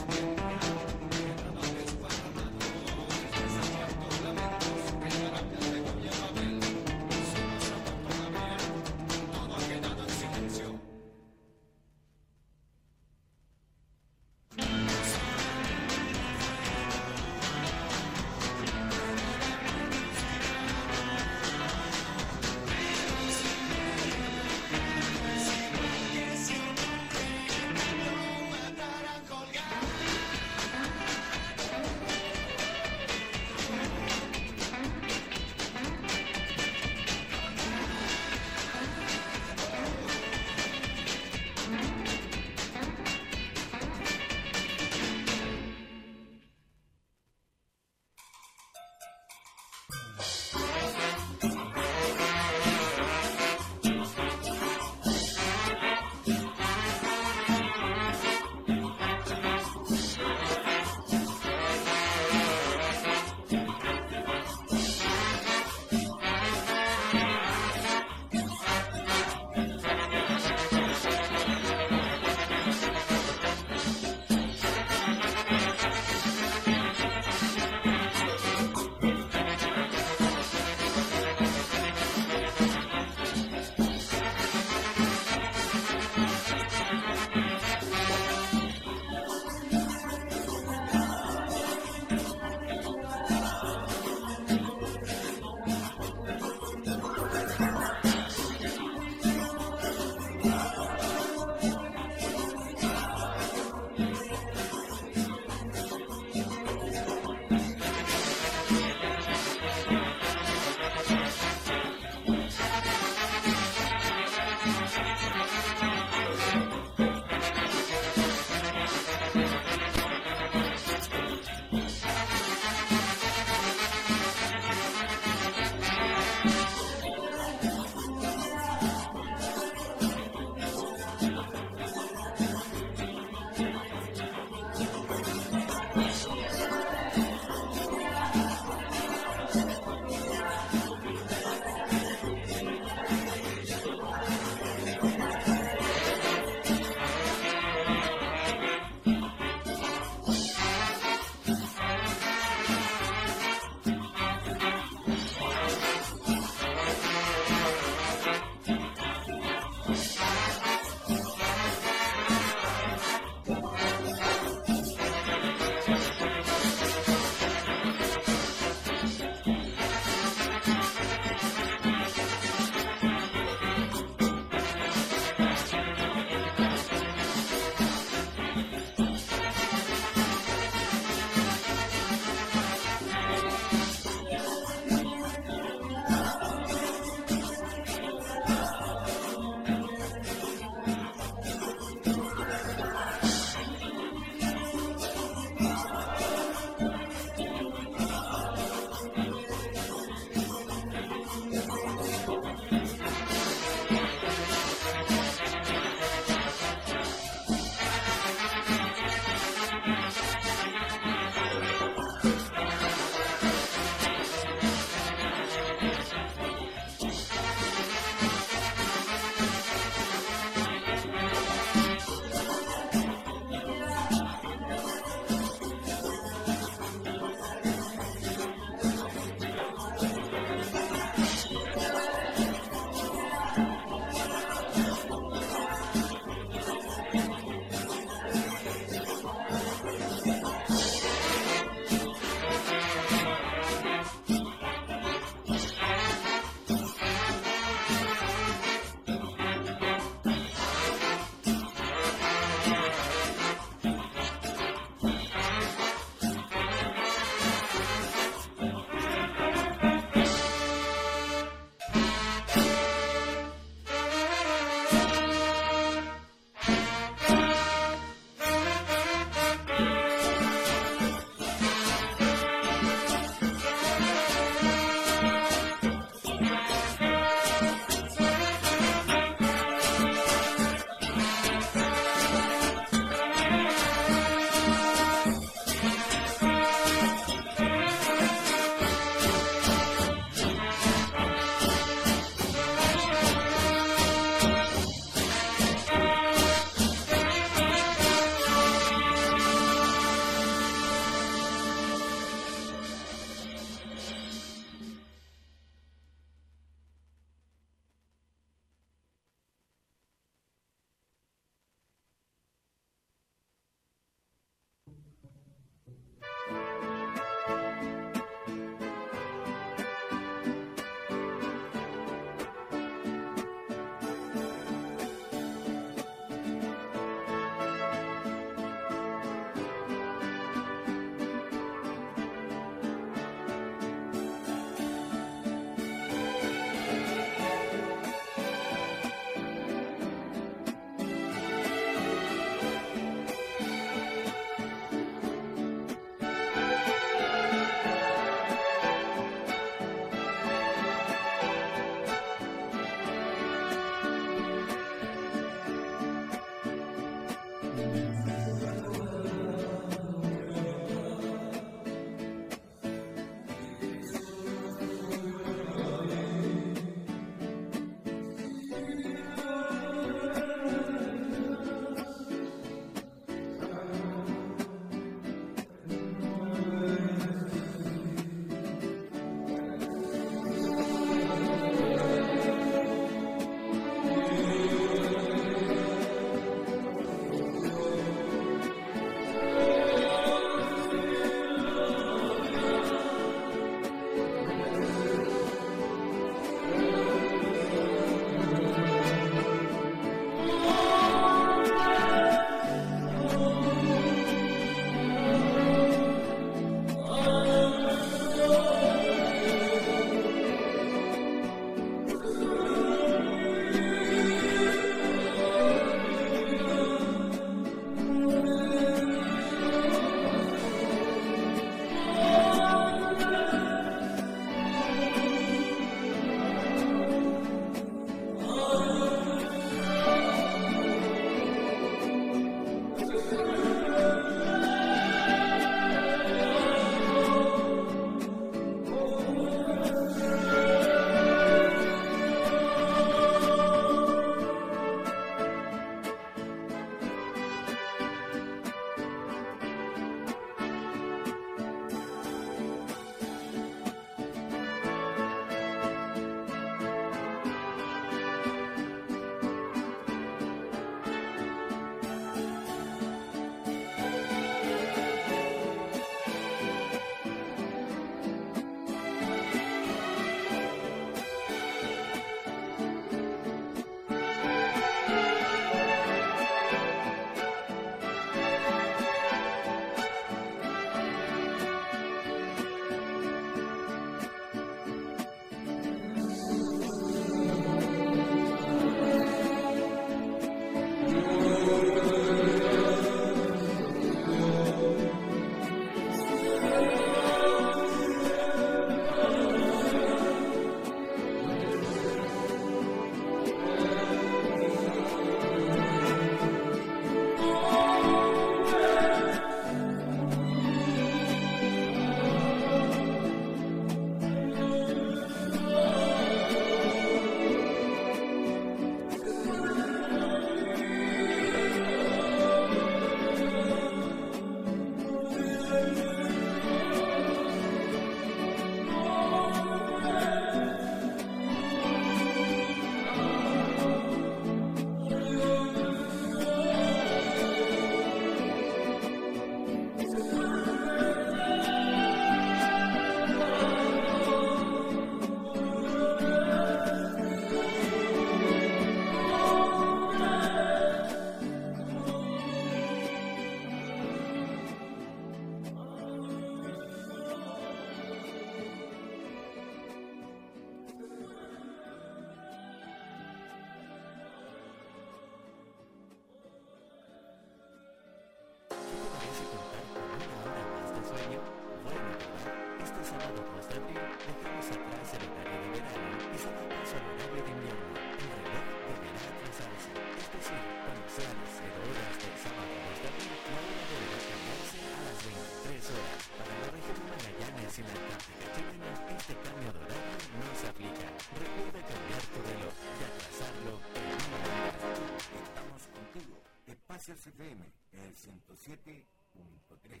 abril dejamos atrás el horario de verano y se da paso al horario de invierno. El reloj deberá atrasarse, es decir, cuando sean las 0 horas del sábado 2 de abril, la hora deberá cambiarse a las 23 horas. Para la región de Magallanes y la Antártica chilena, este cambio de horario no se aplica. Recuerda cambiar tu reloj y atrasarlo en una hora. Estamos contigo. Espacios FM, el 107.3.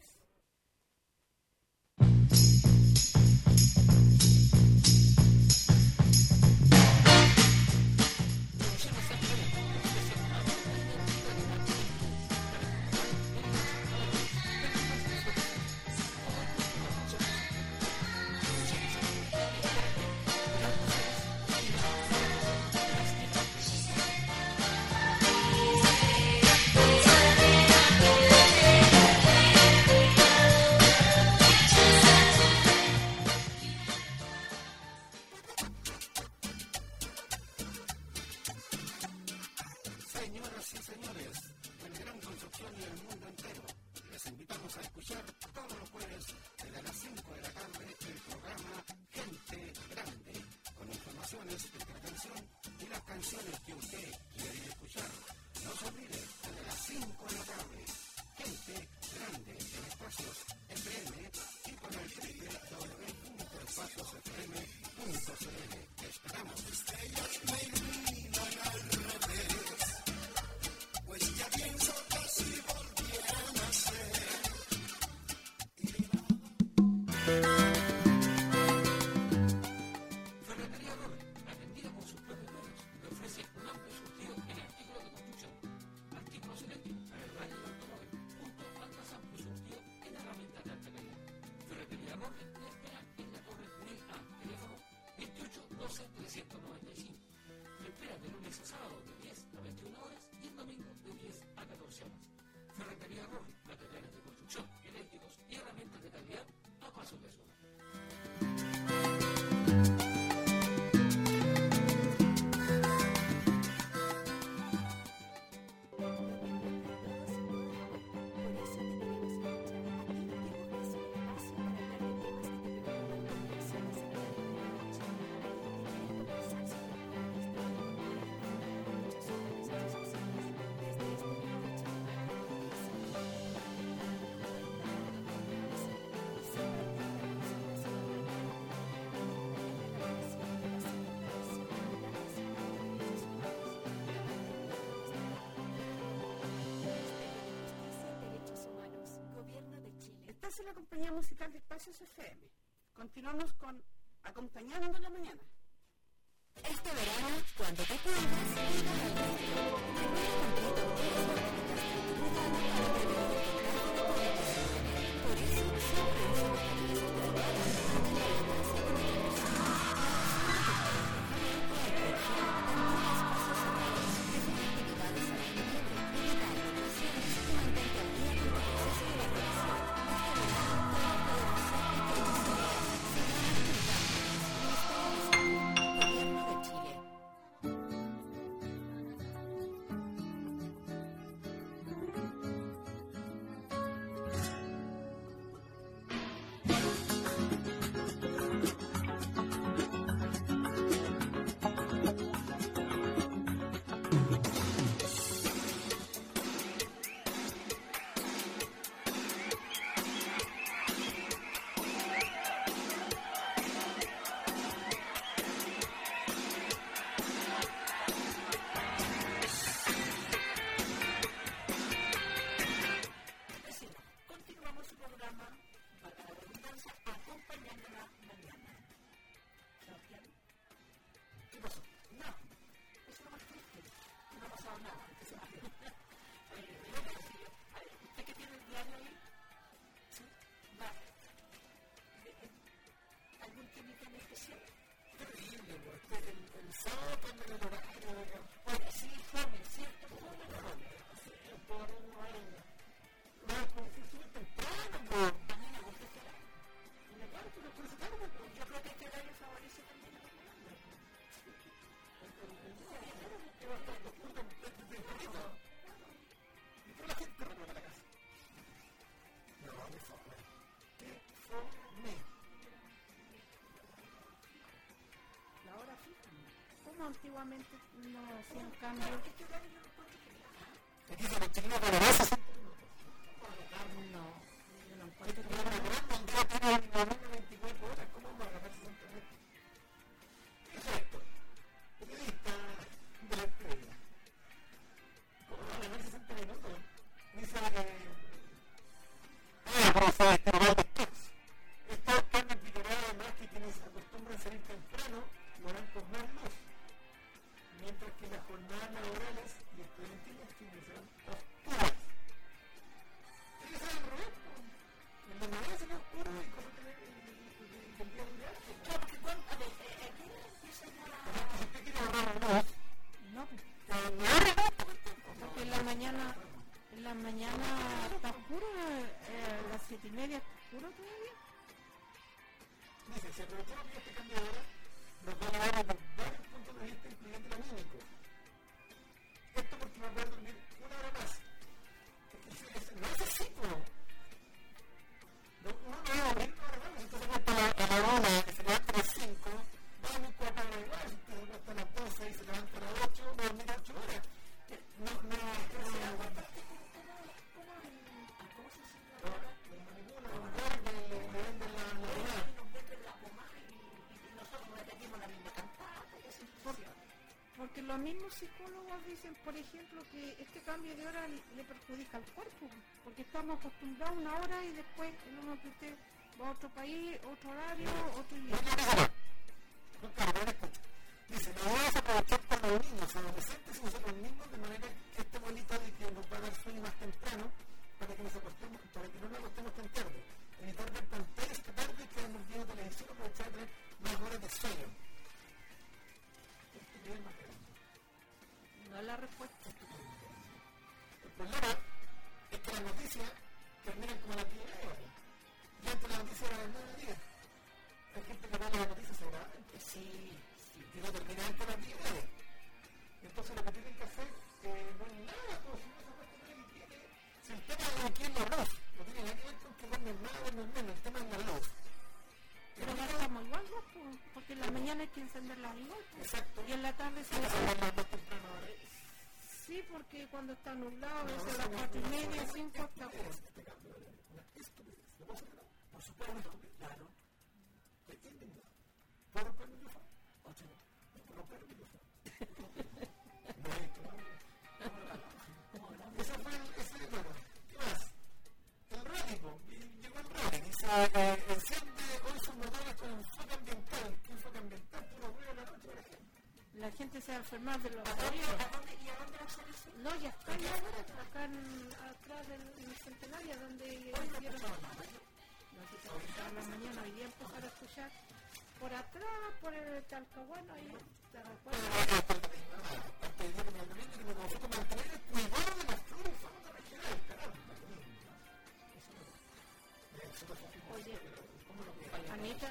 Señoras y señores, en Gran Concepción y el mundo entero, les invitamos a escuchar todos los jueves desde las 5 de la tarde el programa Gente Grande, con informaciones, entretención y las canciones que usted quiere escuchar. No se olvide, desde las 5 de la tarde, Gente Grande en Espacios FM y por el www.espaciosfm.cl. Esperamos. Estrellas me iluminan al revés, pues ya pienso que si volviera a nacer. Ferretería Roble, atendida por sus proveedores, le ofrece un amplio surtido en artículos de construcción, artículos eléctricos, aeronaves y automóvil, junto al más amplio surtido en herramientas de alta calidad. Ferretería Roble le espera en la Torre 1000A, teléfono 28 12 395. Le espera de lunes a sábado de 10 a 21 horas y el domingo de 10 a 14 horas. Ferretería Roble, materiales de construcción, eléctricos y herramientas de calidad a paso de zona. Estás en la compañía musical de Espacios FM. Continuamos con Acompañando la Mañana. Este verano, cuando te puedas, llega al radio. Por eso, como antiguamente no hacían cambio. Aquí se los chilenos para la 60 minutos. No, yo no encuentro que La gran mundial tiene 24 horas, ¿cómo vamos a agarrar 60 minutos? Eso es esto. Periodista de la estrella. ¿Cómo va a ganar 60 minutos? Dice pero se descargó de stocks. Esto Carmen explicará además que quienes acostumbran a salir temprano lo harán con más luz, mientras que las jornadas laborales y estudiantiles serán oscuras. Tiene que ser al revés, ¿no? En la mañana se ve oscuro y como que el día dura. Claro, porque cuando, a ver, aquí empieza Si usted quiere ahorrar luz, no, pues, no ahorre luz todo el tiempo. porque en la mañana está oscuro, a las 7:30 está oscuro todavía. Dice, si aprovechamos que este cambio de hora nos va a llevar a varios puntos de vista, incluyendo el anímico. Esto porque va a poder dormir una hora más. Porque no es así, ¿no? Uno no va a dormir una hora más, entonces va a la hora que se levanta a las 5, va a dormir 4 horas igual, entonces va hasta las 12 y se levanta a las 8, va a dormir 8 horas. Porque los mismos psicólogos dicen, por ejemplo, que este cambio de hora le perjudica al cuerpo, porque estamos acostumbrados a una hora y después, en uno que usted va a otro país, otro horario, otro idioma. Dice, no vamos a aprovechar con los niños, adolescentes y nosotros mismos, de manera que este bonito de que nos va a dar sueño más temprano, para que no nos acostemos tan tarde. Evitar ver pantallas que tarde, quedarnos viendo televisión, aprovechar de tener más horas de sueño. Esto es más grande. No es la respuesta. El problema es que las noticias terminan como las 10 de la hora. Y antes las noticias eran las 9 de 10. Hay gente que ve las noticias seguramente. Sí. Y no termina antes de las 10 de la hora. Entonces lo que tienen que hacer no es nada, pues si no se puede comer y tiene. Si el tema de aquí es la luz, no tiene nada que ver con que duermen más o duermen menos, el tema es la luz. Pero gastamos igual, ¿no? Porque en la mañana hay que encenderlas igual. Exacto. Y en la tarde se Vamos a hablar más temprano ahora. Sí, porque cuando está nublado, a veces a las 4:30, 5 está oscuro. Por supuesto, claro. ¿Entienden? ¿Puedo romper el micrófono? ¿Puedo romper el micrófono? No he hecho nada. Ese fue bueno. ¿Qué más? El rally, llegó el rally. Dice, enciende hoy sus motores con enfoque ambiental. ¿Qué enfoque ambiental? Puro ruido a la noche, por ejemplo. La gente se va a enfermar de los ¿Y a dónde va a ser eso? No, ya está ya acá atrás del Centenario, donde hicieron... No sé si a la mañana, hoy día empezar a escuchar por atrás, por el Talcahuano, ahí te recuerdas. Oye, Anita,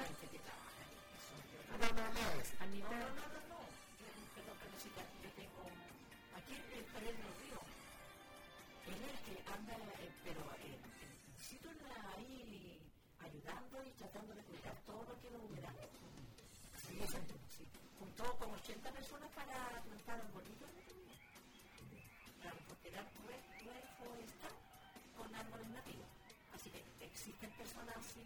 Aquí el Pared del Río, él es el que anda, pero sitio ahí ayudando y tratando de cuidar todo lo que es los humedales. Sí. Juntó como 80 personas para plantar arbolitos. Claro, porque era reforestal con árboles nativos. Así que existen personas así,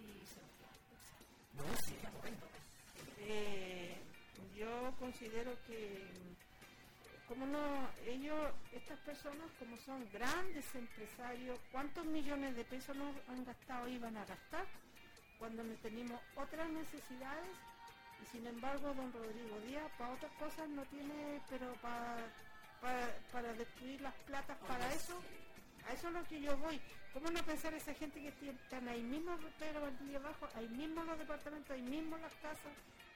yo considero que como no, estas personas como son grandes empresarios, ¿cuántos millones de pesos nos han gastado y van a gastar cuando no tenemos otras necesidades? Y sin embargo, don Rodrigo Díaz para otras cosas no tiene, pero para destruir las platas para eso, a eso es lo que yo voy. ¿Cómo no pensar esa gente que están ahí mismo, pero allí abajo, ahí mismo los departamentos, ahí mismo las casas?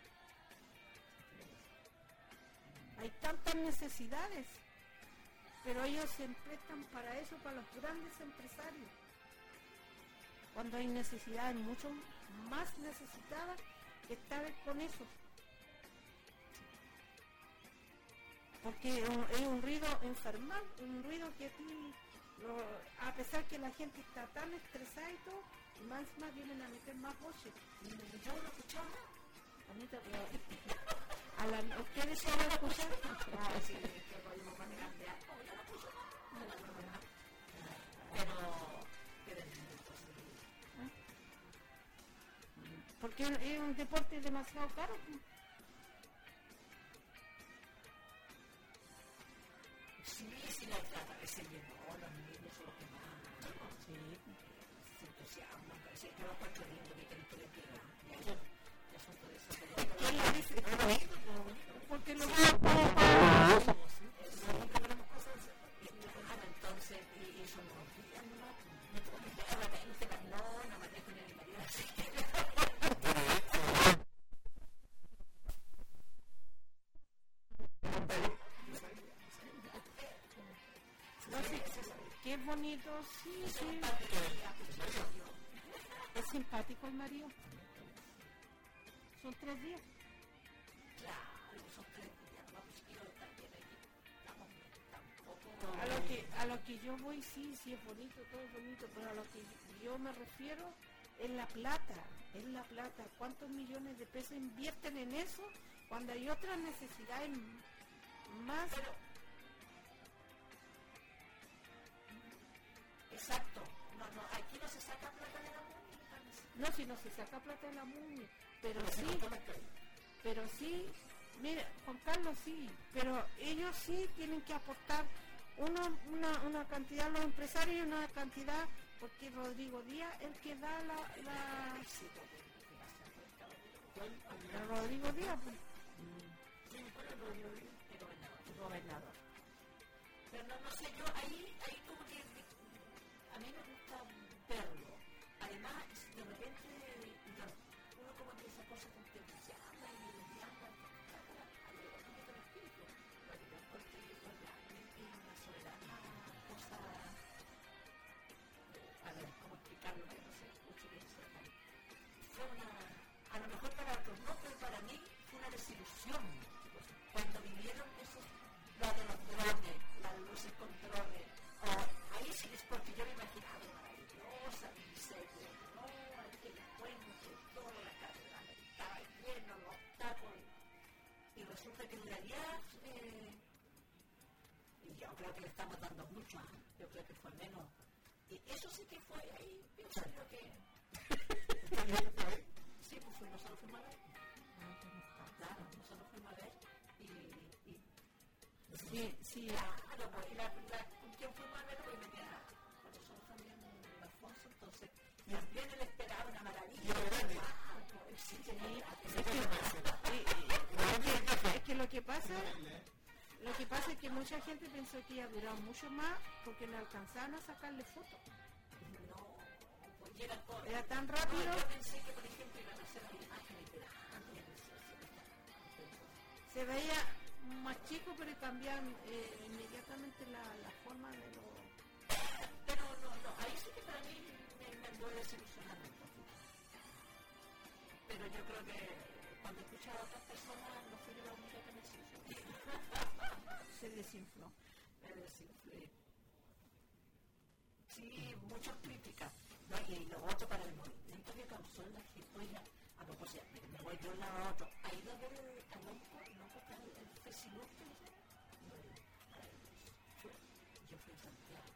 Hay tantas necesidades, pero ellos se prestan para eso, para los grandes empresarios. Cuando hay necesidades mucho más necesitadas que estar con eso. Porque es un ruido enfermal, un ruido que a ti, a pesar que la gente está tan estresada y todo, más vienen a meter más voces. yo lo escuchaba. Anita, ¿Ustedes se van a escuchar? Ah, sí, que podemos manejar de algo, ya lo puso no la verdad. Pero es lindo, sí. Porque es un deporte demasiado caro. Sí, la plata que se llenó, los niños son los que más se entusiasman, parece que va a estar lindo, que te le pega. Ya son por eso. ¿Quién le dice? Porque lo entonces, y son los días, ¿no? De repente, no me dejo ni el marido así. Qué bonito, sí. Es simpático el marido. Son 3 días. Claro, son 3 días. Vamos, yo también tampoco. A lo que yo voy, sí es bonito, todo es bonito, pero a lo que yo me refiero es la plata. ¿Cuántos millones de pesos invierten en eso cuando hay otras necesidades más? Exacto. No, aquí no se saca plata de la música. No, si no se saca plata de la música, pero sí, mira, Juan Carlos sí, pero ellos sí tienen que aportar una cantidad, los empresarios, y una cantidad, porque Rodrigo Díaz es el que da Rodrigo Díaz, pues. Gobernador. Pero no sé, yo ahí como que a mí me gusta verlo. Además, de repente uno como que esa cosa con que se habla y le llama al espíritu. Porque realmente una soberana cosa, a ver, ¿cómo explicarlo? Que no se escuche bien cerca. Fue a lo mejor para otros no, pero para mí fue una desilusión. Cuando vivieron esos, lo de los drones, las luces con drones, ahí sí es porque yo me imaginaba maravillosa, miseria, no, aquel puente, toda la carretera estaba lleno, los obstáculos, y resulta que en realidad, y yo creo que le estamos dando mucho, yo creo que fue menos, y eso sí que fue ahí, yo creo que... Sí, pues nosotros fuimos a ver. Claro, nosotros fuimos a ver. Sí. Claro, pues, ¿con quién fuimos a ver? Pues me queda con nosotros también en Alfonso, entonces también él esperaba una maravilla. Es que lo que pasa es que mucha gente pensó que iba a durar mucho más porque no alcanzaban a sacarle fotos. Era tan rápido. Yo pensé que, por ejemplo, iban a hacer las imágenes de se veía más chico, pero cambiaban inmediatamente la forma de los... Pero no, ahí sí que para mí me duele desilusionar un poquito. Pero yo creo que cuando escuchaba a otras personas no fui la única que me desilusionó. Se desinfló. Me desinflé. Sí, muchas críticas. No, y lo otro para el movimiento que causó en la gente, a propósito, me voy yo a otro. Ahí donde el Facebook, yo fui a Santiago.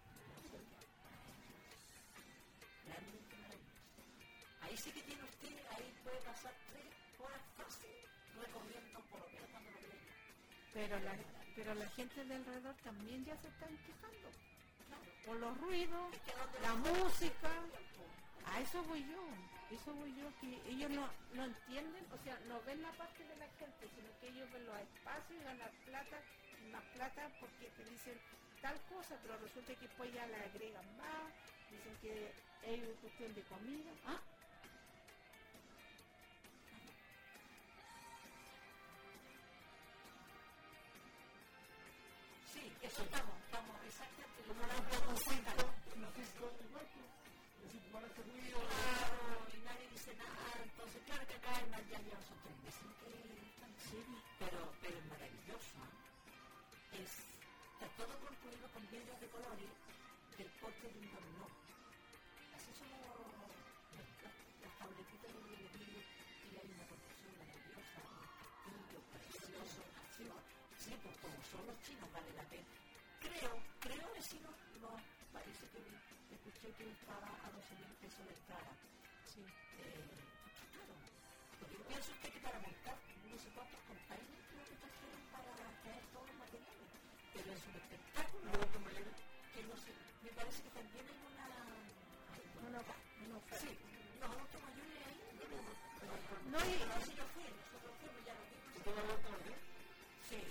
Realmente maravilloso. Ahí sí que tiene usted, ahí puede pasar 3 horas fácil recorriendo por lo menos cuando lo vean. Pero la gente de alrededor también ya se están quejando. Por los ruidos, la música. A eso voy yo, que ellos no entienden, o sea, no ven la parte de la gente, sino que ellos ven los espacios y ganan más plata porque te dicen tal cosa, pero resulta que después ya le agregan más, dicen que es una cuestión de comida. ¿Ah? Sí, eso estamos exactamente como la y nadie dice nada, entonces claro que acá el mal ya son 3 meses pero es maravilloso. Está todo construido con vidrios de colores del porte de un dominó. Así son los solo chino vale la pena. Creo vecino, no, parece que escuché que estaba a 12.000 pesos de entrada. Sí. Claro, porque yo pienso que para montar no sé cuántos containers creo que trajeron para traer todos los materiales, pero es un espectáculo que no sé, me parece que también hay una oferta. Sí, los adultos mayores ahí, no, si yo fui, nosotros fuimos ya lo vimos. ¿Tú vas a ver todo? Sí.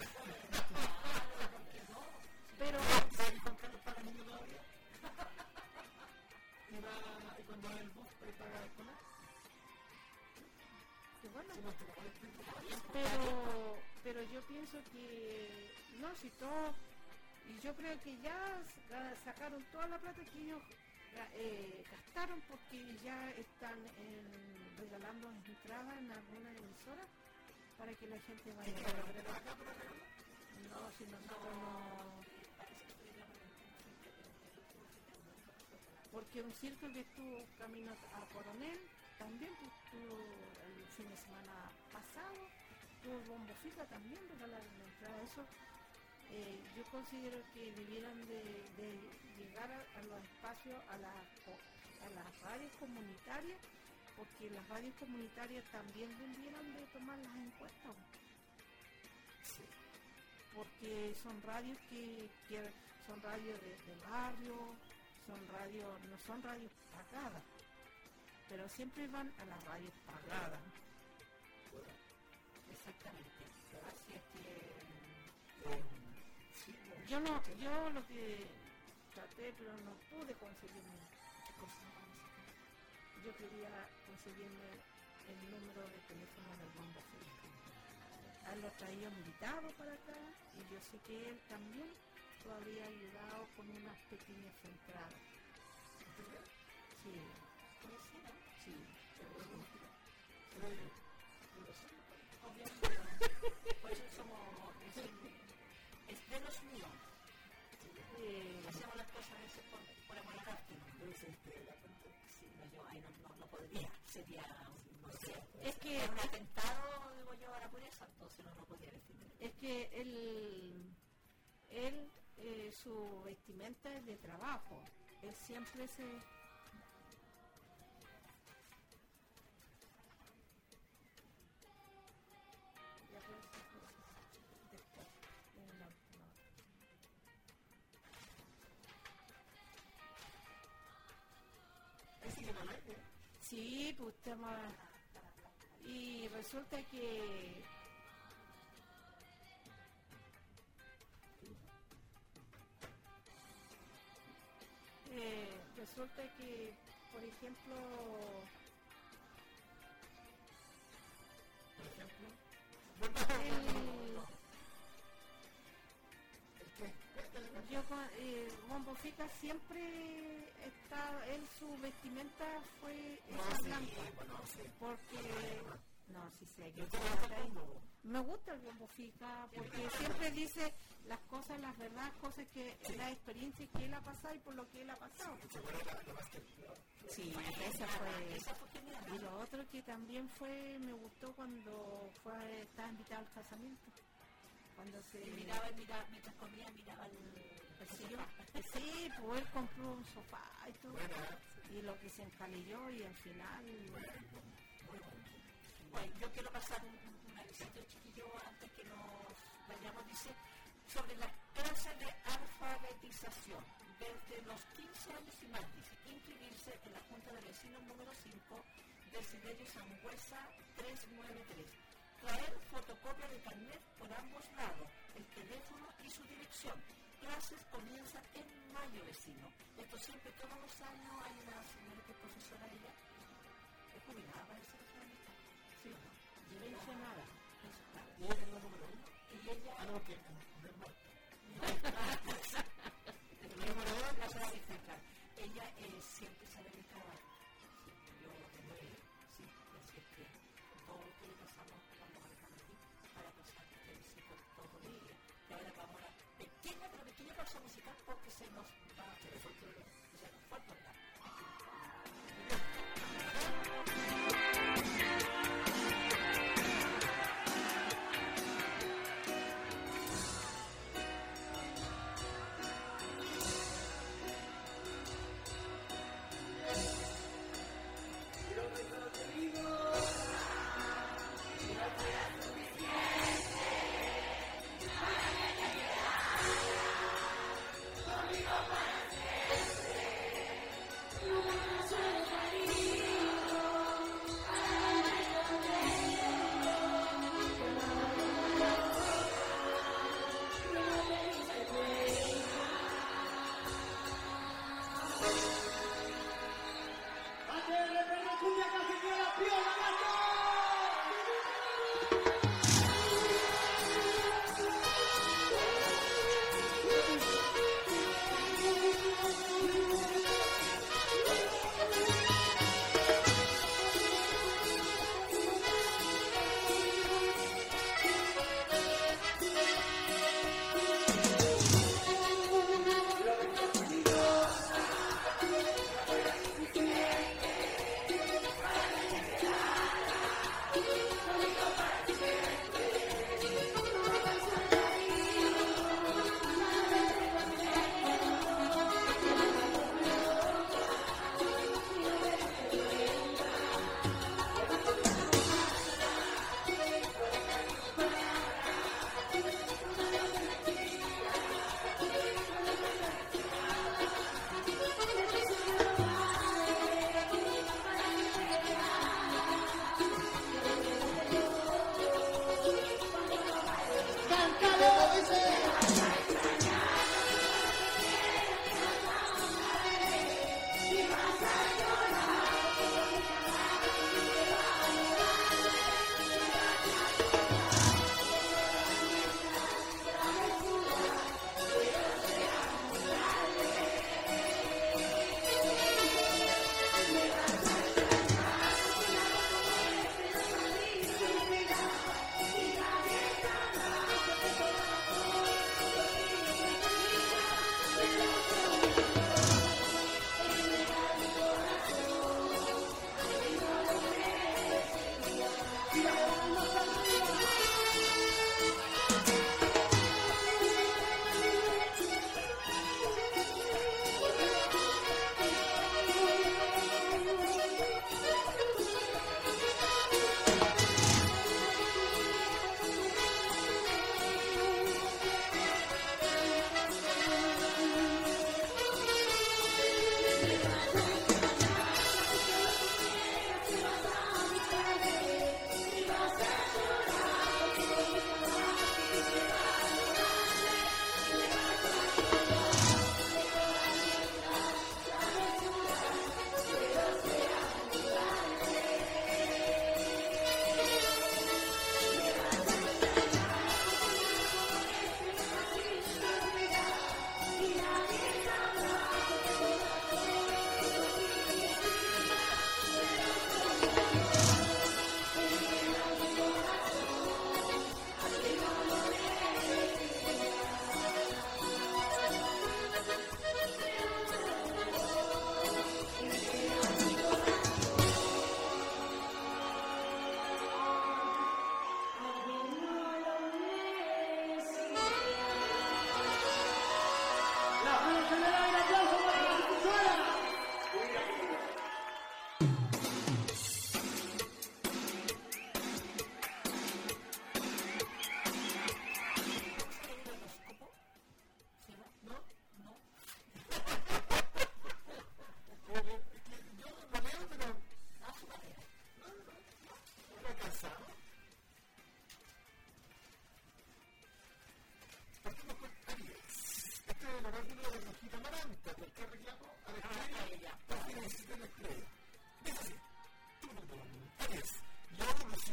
Pero ¿sabes Juan Carlos paga el niño todavía? ¿Y cuando va el bus paga el colar? qué bueno. Si no te lo Pero yo pienso que no, si todo, y yo creo que ya sacaron toda la plata que ellos gastaron, porque ya están regalando entradas en algunas emisoras para que la gente vaya a ver. No, si nosotros no. Porque un circo que estuvo camino a Coronel también estuvo el fin de semana pasado, tuvo Bombo Fica también regalaron la entrada. Eso yo considero que debieran de llegar a los espacios, a las radios comunitarias, porque las radios comunitarias también debieran de tomar las encuestas. Sí. Porque son radios que son radios de barrio, no son radios pagadas, pero siempre van a las radios pagadas. Exactamente. Así es que yo lo que traté, pero no pude conseguirme. Yo quería conseguirme el número de teléfono del Bombo Fica. Él lo traía invitado para acá y yo sé que él también lo había ayudado con unas pequeñas entradas. Sí. Sí. Pues somos es de los míos. Hacemos las cosas por amor al arte. Sí, yo ahí no podría. Sería es que un atentado, digo yo, a la pureza, entonces no podría decir. Es que él su vestimenta es de trabajo. Él siempre se... Sí, pues tema. Y resulta que por ejemplo, Bombo Fica siempre está, su vestimenta fue blanca, porque no, sí sé, me gusta el Bombo Fica porque siempre dice las cosas, las verdades, cosas que la experiencia que él ha pasado y por lo que él ha pasado. Sí, esa fue. Y lo otro que también me gustó cuando estaba invitado al casamiento. Cuando se miraba, mientras comía, miraba el sillón. Sí, pues él compró un sofá y todo. Y lo que se encalilló y al final... Bueno, yo quiero pasar un aviso chiquillo antes que nos vayamos, dice, sobre las clases de alfabetización. Desde los 15 años y más, dice, inscribirse en la Junta de Vecinos número 5 del Siderio Sangüesa 393. Traer fotocopia de carnet por ambos lados, el teléfono y su dirección. Clases comienzan en mayo, vecino. Esto siempre, todos los años, hay una señora que es profesora de ella. ¿Es jubilada esa señorita? Sí, no. Yo no hice nada. ¿Y ella es la número 1? Y ella... Ah, no, que es más. El número 2, la señora Vicenta. Ella siempre se ha dedicado a... Yo lo tengo sí, así es que todo lo que le pasamos cuando manejamos aquí, para pasar que se con todo el día. Y ahora vamos a una pequeña pausa musical porque se nos va a hacer falta hablar.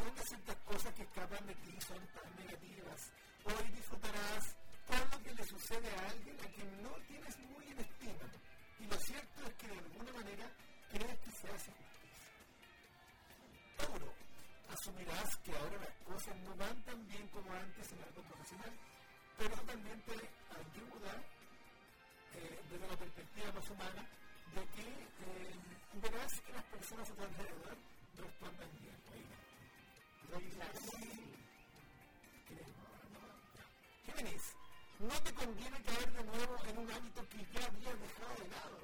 aún de ciertas cosas que escapan de ti son tan negativas. Hoy disfrutarás todo lo que le sucede a alguien a quien no tienes muy en estima. Y lo cierto es que de alguna manera crees que se hace justicia. Tauro, asumirás que ahora las cosas no van tan bien como antes en algo profesional, pero también te ayuda desde la perspectiva más humana de que verás que las personas a tu alrededor respondan bien. Géminis, no te conviene caer de nuevo en un hábito que ya habías dejado de lado.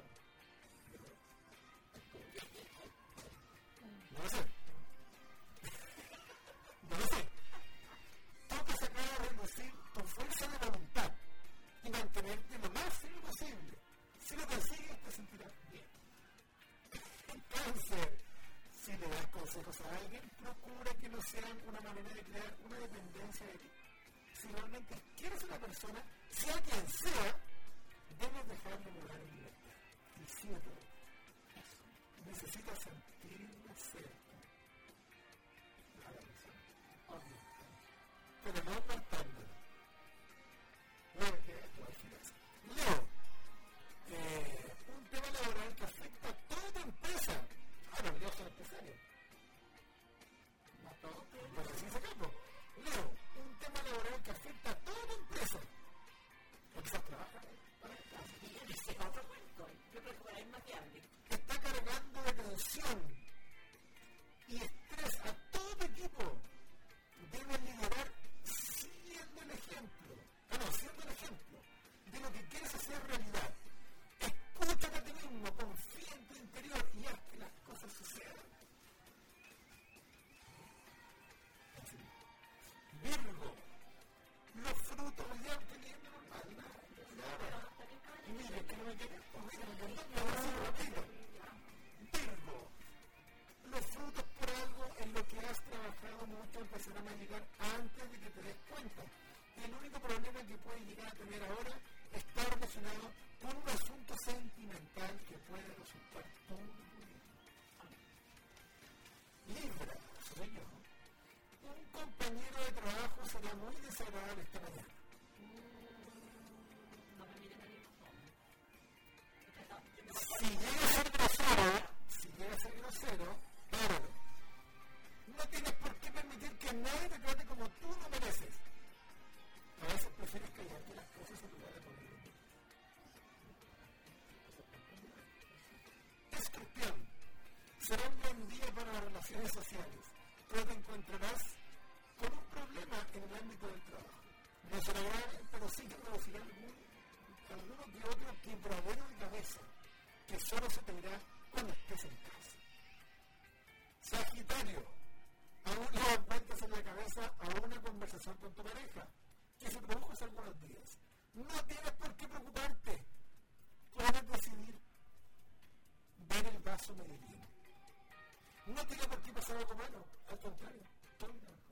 No lo sé. Toca sacar a reducir tu fuerza de voluntad y mantenerte lo más firme posible. Si lo consigues, te sentirás bien. Cáncer, si le das consejos a alguien, procura que no sean una manera de crear una dependencia de ti. Si realmente quieres a una persona, sea quien sea, debes dejarle volar en libertad. Y siempre, necesitas sentirlo cerca. Pero no apartándolo. Leo, un tema laboral que afecta a toda tu empresa. Ahora, Leo son empresarios. Pues así se campo. Leo, un tema laboral que afecta a toda tu empresa. O quizás trabaja para el caso. Y ese otro cuento, yo creo que por ahí es más viable. Está cargando de tensión y estrés a todo tu equipo. Debes liderar siendo el ejemplo de lo que quieres hacer realidad. Escúchate a ti mismo, confía en tu interior y haz que las cosas sucedan. Virgo, los frutos, ya teniendo normal, mire, que no me quede, Virgo, los frutos por algo en lo que has trabajado mucho empezarán a llegar antes de que te des cuenta. El único problema que puedes llegar a tener ahora está relacionado con un asunto sentimental que puede resultar turbulento. Libra, soy yo. Un compañero de trabajo será muy desagradable esta mañana. No me miren a mí, Si llega a ser grosero, páralo. No tienes por qué permitir que nadie te trate como tú lo mereces. A veces prefieres callarte las cosas en lugar de ponerlo. Escorpión, será un buen día para las relaciones sociales, pero te encontrarás con un problema en el ámbito del trabajo. No será grave, pero sí que producirá alguno que otro quebradero de cabeza, que solo se te irá cuando estés en casa. Sagitario, aún le das vueltas en la cabeza a una conversación con tu pareja que se produjo hace algunos días. No tienes por qué preocuparte. Puedes decidir ver el vaso medio lleno. No tiene por qué pasar algo malo, al contrario, todo lo mejor.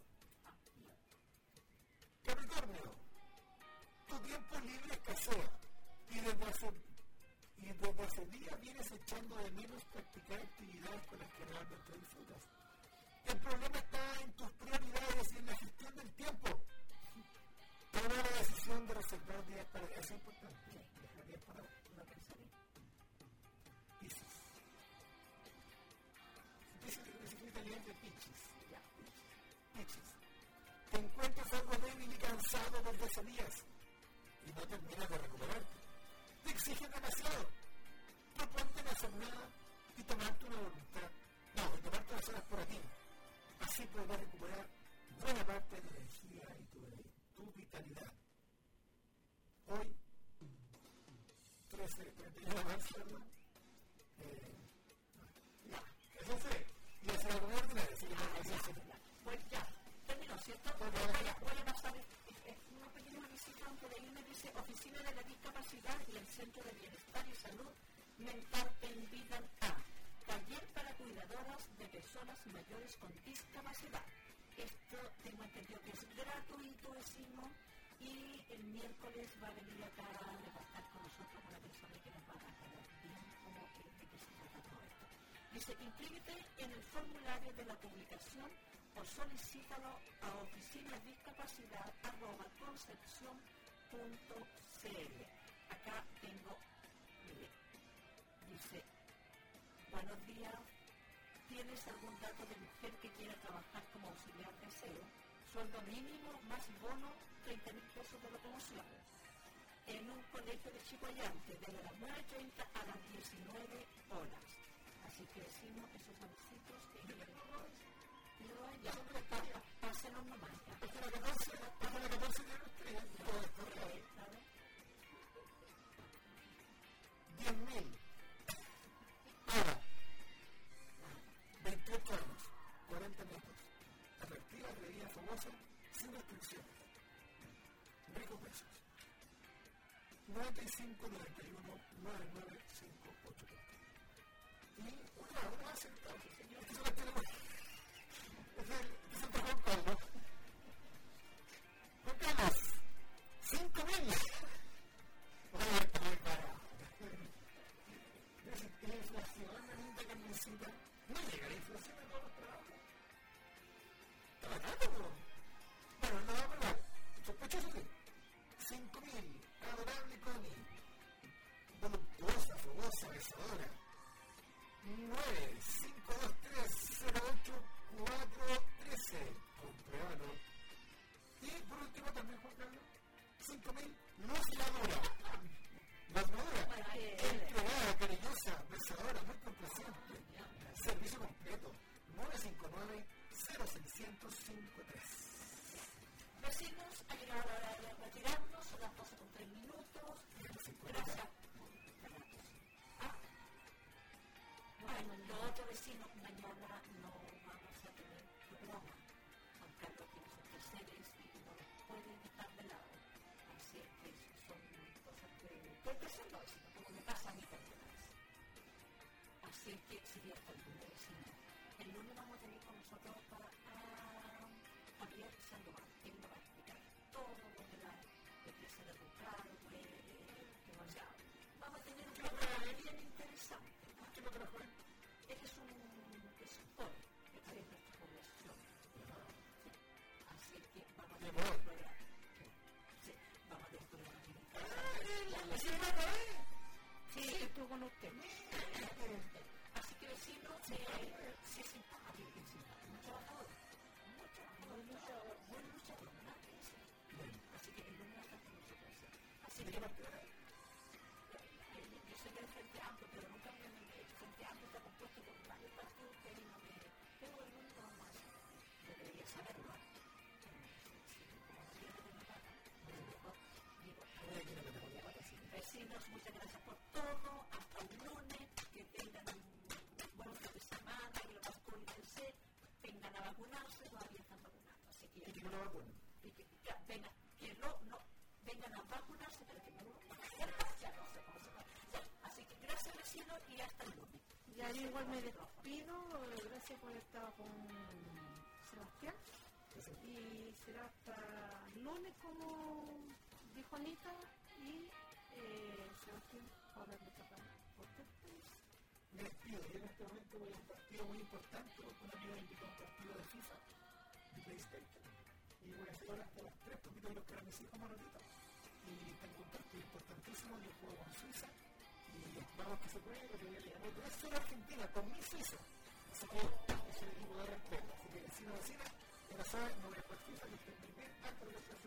Capricornio, tu tiempo libre escasea y desde hace días vienes echando de menos practicar actividades con las que realmente disfrutas. El problema está en tus prioridades y en la gestión del tiempo. Toma la decisión de reservar días para eso es importante. Dejar días para una persona. Piscis. Piscis italiano de Piscis. Piscis. Te encuentras algo débil y cansado desde hace días y no terminas de recuperarte. Te exigen demasiado. Proponte no hacer nada y tomarte una voluntad. No, y tomarte las horas por aquí. Así podrás recuperar buena parte de tu energía y tu vitalidad. Hoy, 13:31 de marzo, ¿verdad? Eso fue. Y hacer algo ordinario. Pues ya, terminó, ¿cierto? Voy a pasar una pequeña visita por ahí me dice Oficina de la Discapacidad y el Centro de Bienestar y Salud Mental en Vida A. Taller para cuidadoras de personas mayores con discapacidad. Esto tengo entendido que es gratuito, vecino, y el miércoles va a venir acá a reportar con nosotros una persona que nos va a aclarar bien cómo de qué se trata todo esto. Dice, inscríbete en el formulario de la publicación o solicítalo a oficinasdiscapacidad@concepcion.cl. Acá tengo, dice, buenos días, ¿tienes algún dato de mujer que quiera trabajar como auxiliar de aseo? Sueldo mínimo más bono, 30.000 pesos de locomoción. En un colegio de Chihuayante, desde las 9:30 a las 19 horas. Así que decimos esos anuncios que ya pásenos nomás. Hasta la 14 de estrella, todo esto, ¿Claro? 10.000. Ahora, 28 años, 40 minutos. Atractiva, atrevida, famosa, sin restricciones. Recompensos. 9591-99584. Y una aceptable, señor. Eso la tenemos. Es el Santa Juan Carlos. Juan Carlos, 5.000. Oye, está muy caro. La inflación, mamita Carmencita. No llega la inflación a todos los trabajos. Está barato, ¿no? Bueno, no va a probar. Sospechoso, sí. 5.000. Adorable Connie. Voluptuosa, fogosa, besadora. 9-523-08-413. Compruébalo. Y por último también, Juan Carlos, 5.000. Luciadora. Desnudura. Entregada, cariñosa, besadora, muy complaciente. Servicio completo. 959-0653. Vecinos, ha llegado la hora de retirarnos, son las 12:03. Gracias. Bueno, los otros vecinos, mañana no vamos a tener programa. Juan Carlos tiene sus terceros y no los puede dejar de lado. Así es que son cosas que estoy pensando, como me pasa a mí también. Así que sería hasta el lunes, vecino. El lunes vamos a tener con nosotros para Javier Sandoval. Él nos va a explicar todo lo de la empresa de Ruclar, vamos a tener un programa bien interesante. ¿Qué lo trajo él? Él es un gestor que está en nuestra población. Así que vamos a tener un programa. Sí, vamos a tener un programa. Sí, estuvo con usted. Así que vecino, sí es simpático, muy trabajador. Muy luchador, ¿no? Así que el lunes va a estar con nosotros. Así que yo soy del Frente Amplio, pero nunca me el Frente Amplio está compuesto por varios partidos que no me... Pero el lunes no vamos a hacer. Yo debería saberlo. Vecinos, muchas gracias por todo. Hasta el lunes. Que tengan un buen fin de semana. Que lo vasculícense. Vengan a vacunarse. Todavía están vacunando. Así que no lo vacunen. Vengan a vacunarse para que no lo vacunen. Así que gracias, vecinos, y hasta el lunes. Ya yo igual me despido. Gracias por estar con Sebastián. Y será hasta el lunes, como dijo Anita. Y Sebastián, ahora me toca por tu país. Me despido. Yo en este momento voy a un partido muy importante. Una amiga invitó a un partido de FIFA, de PlayStation. Y voy a hacer hasta las 3 porque tengo que buscar a mis hijos Manolita. Y tengo un partido importantísimo. Yo juego con Suiza. Y vamos que se puede, porque voy a llegar. Pero es solo Argentina, con mi Suiza. Así que es un equipo de respeto. Así que vecino, vecina, ya lo saben, no voy a jugar FIFA, yo estoy muy bien. Hasta la próxima.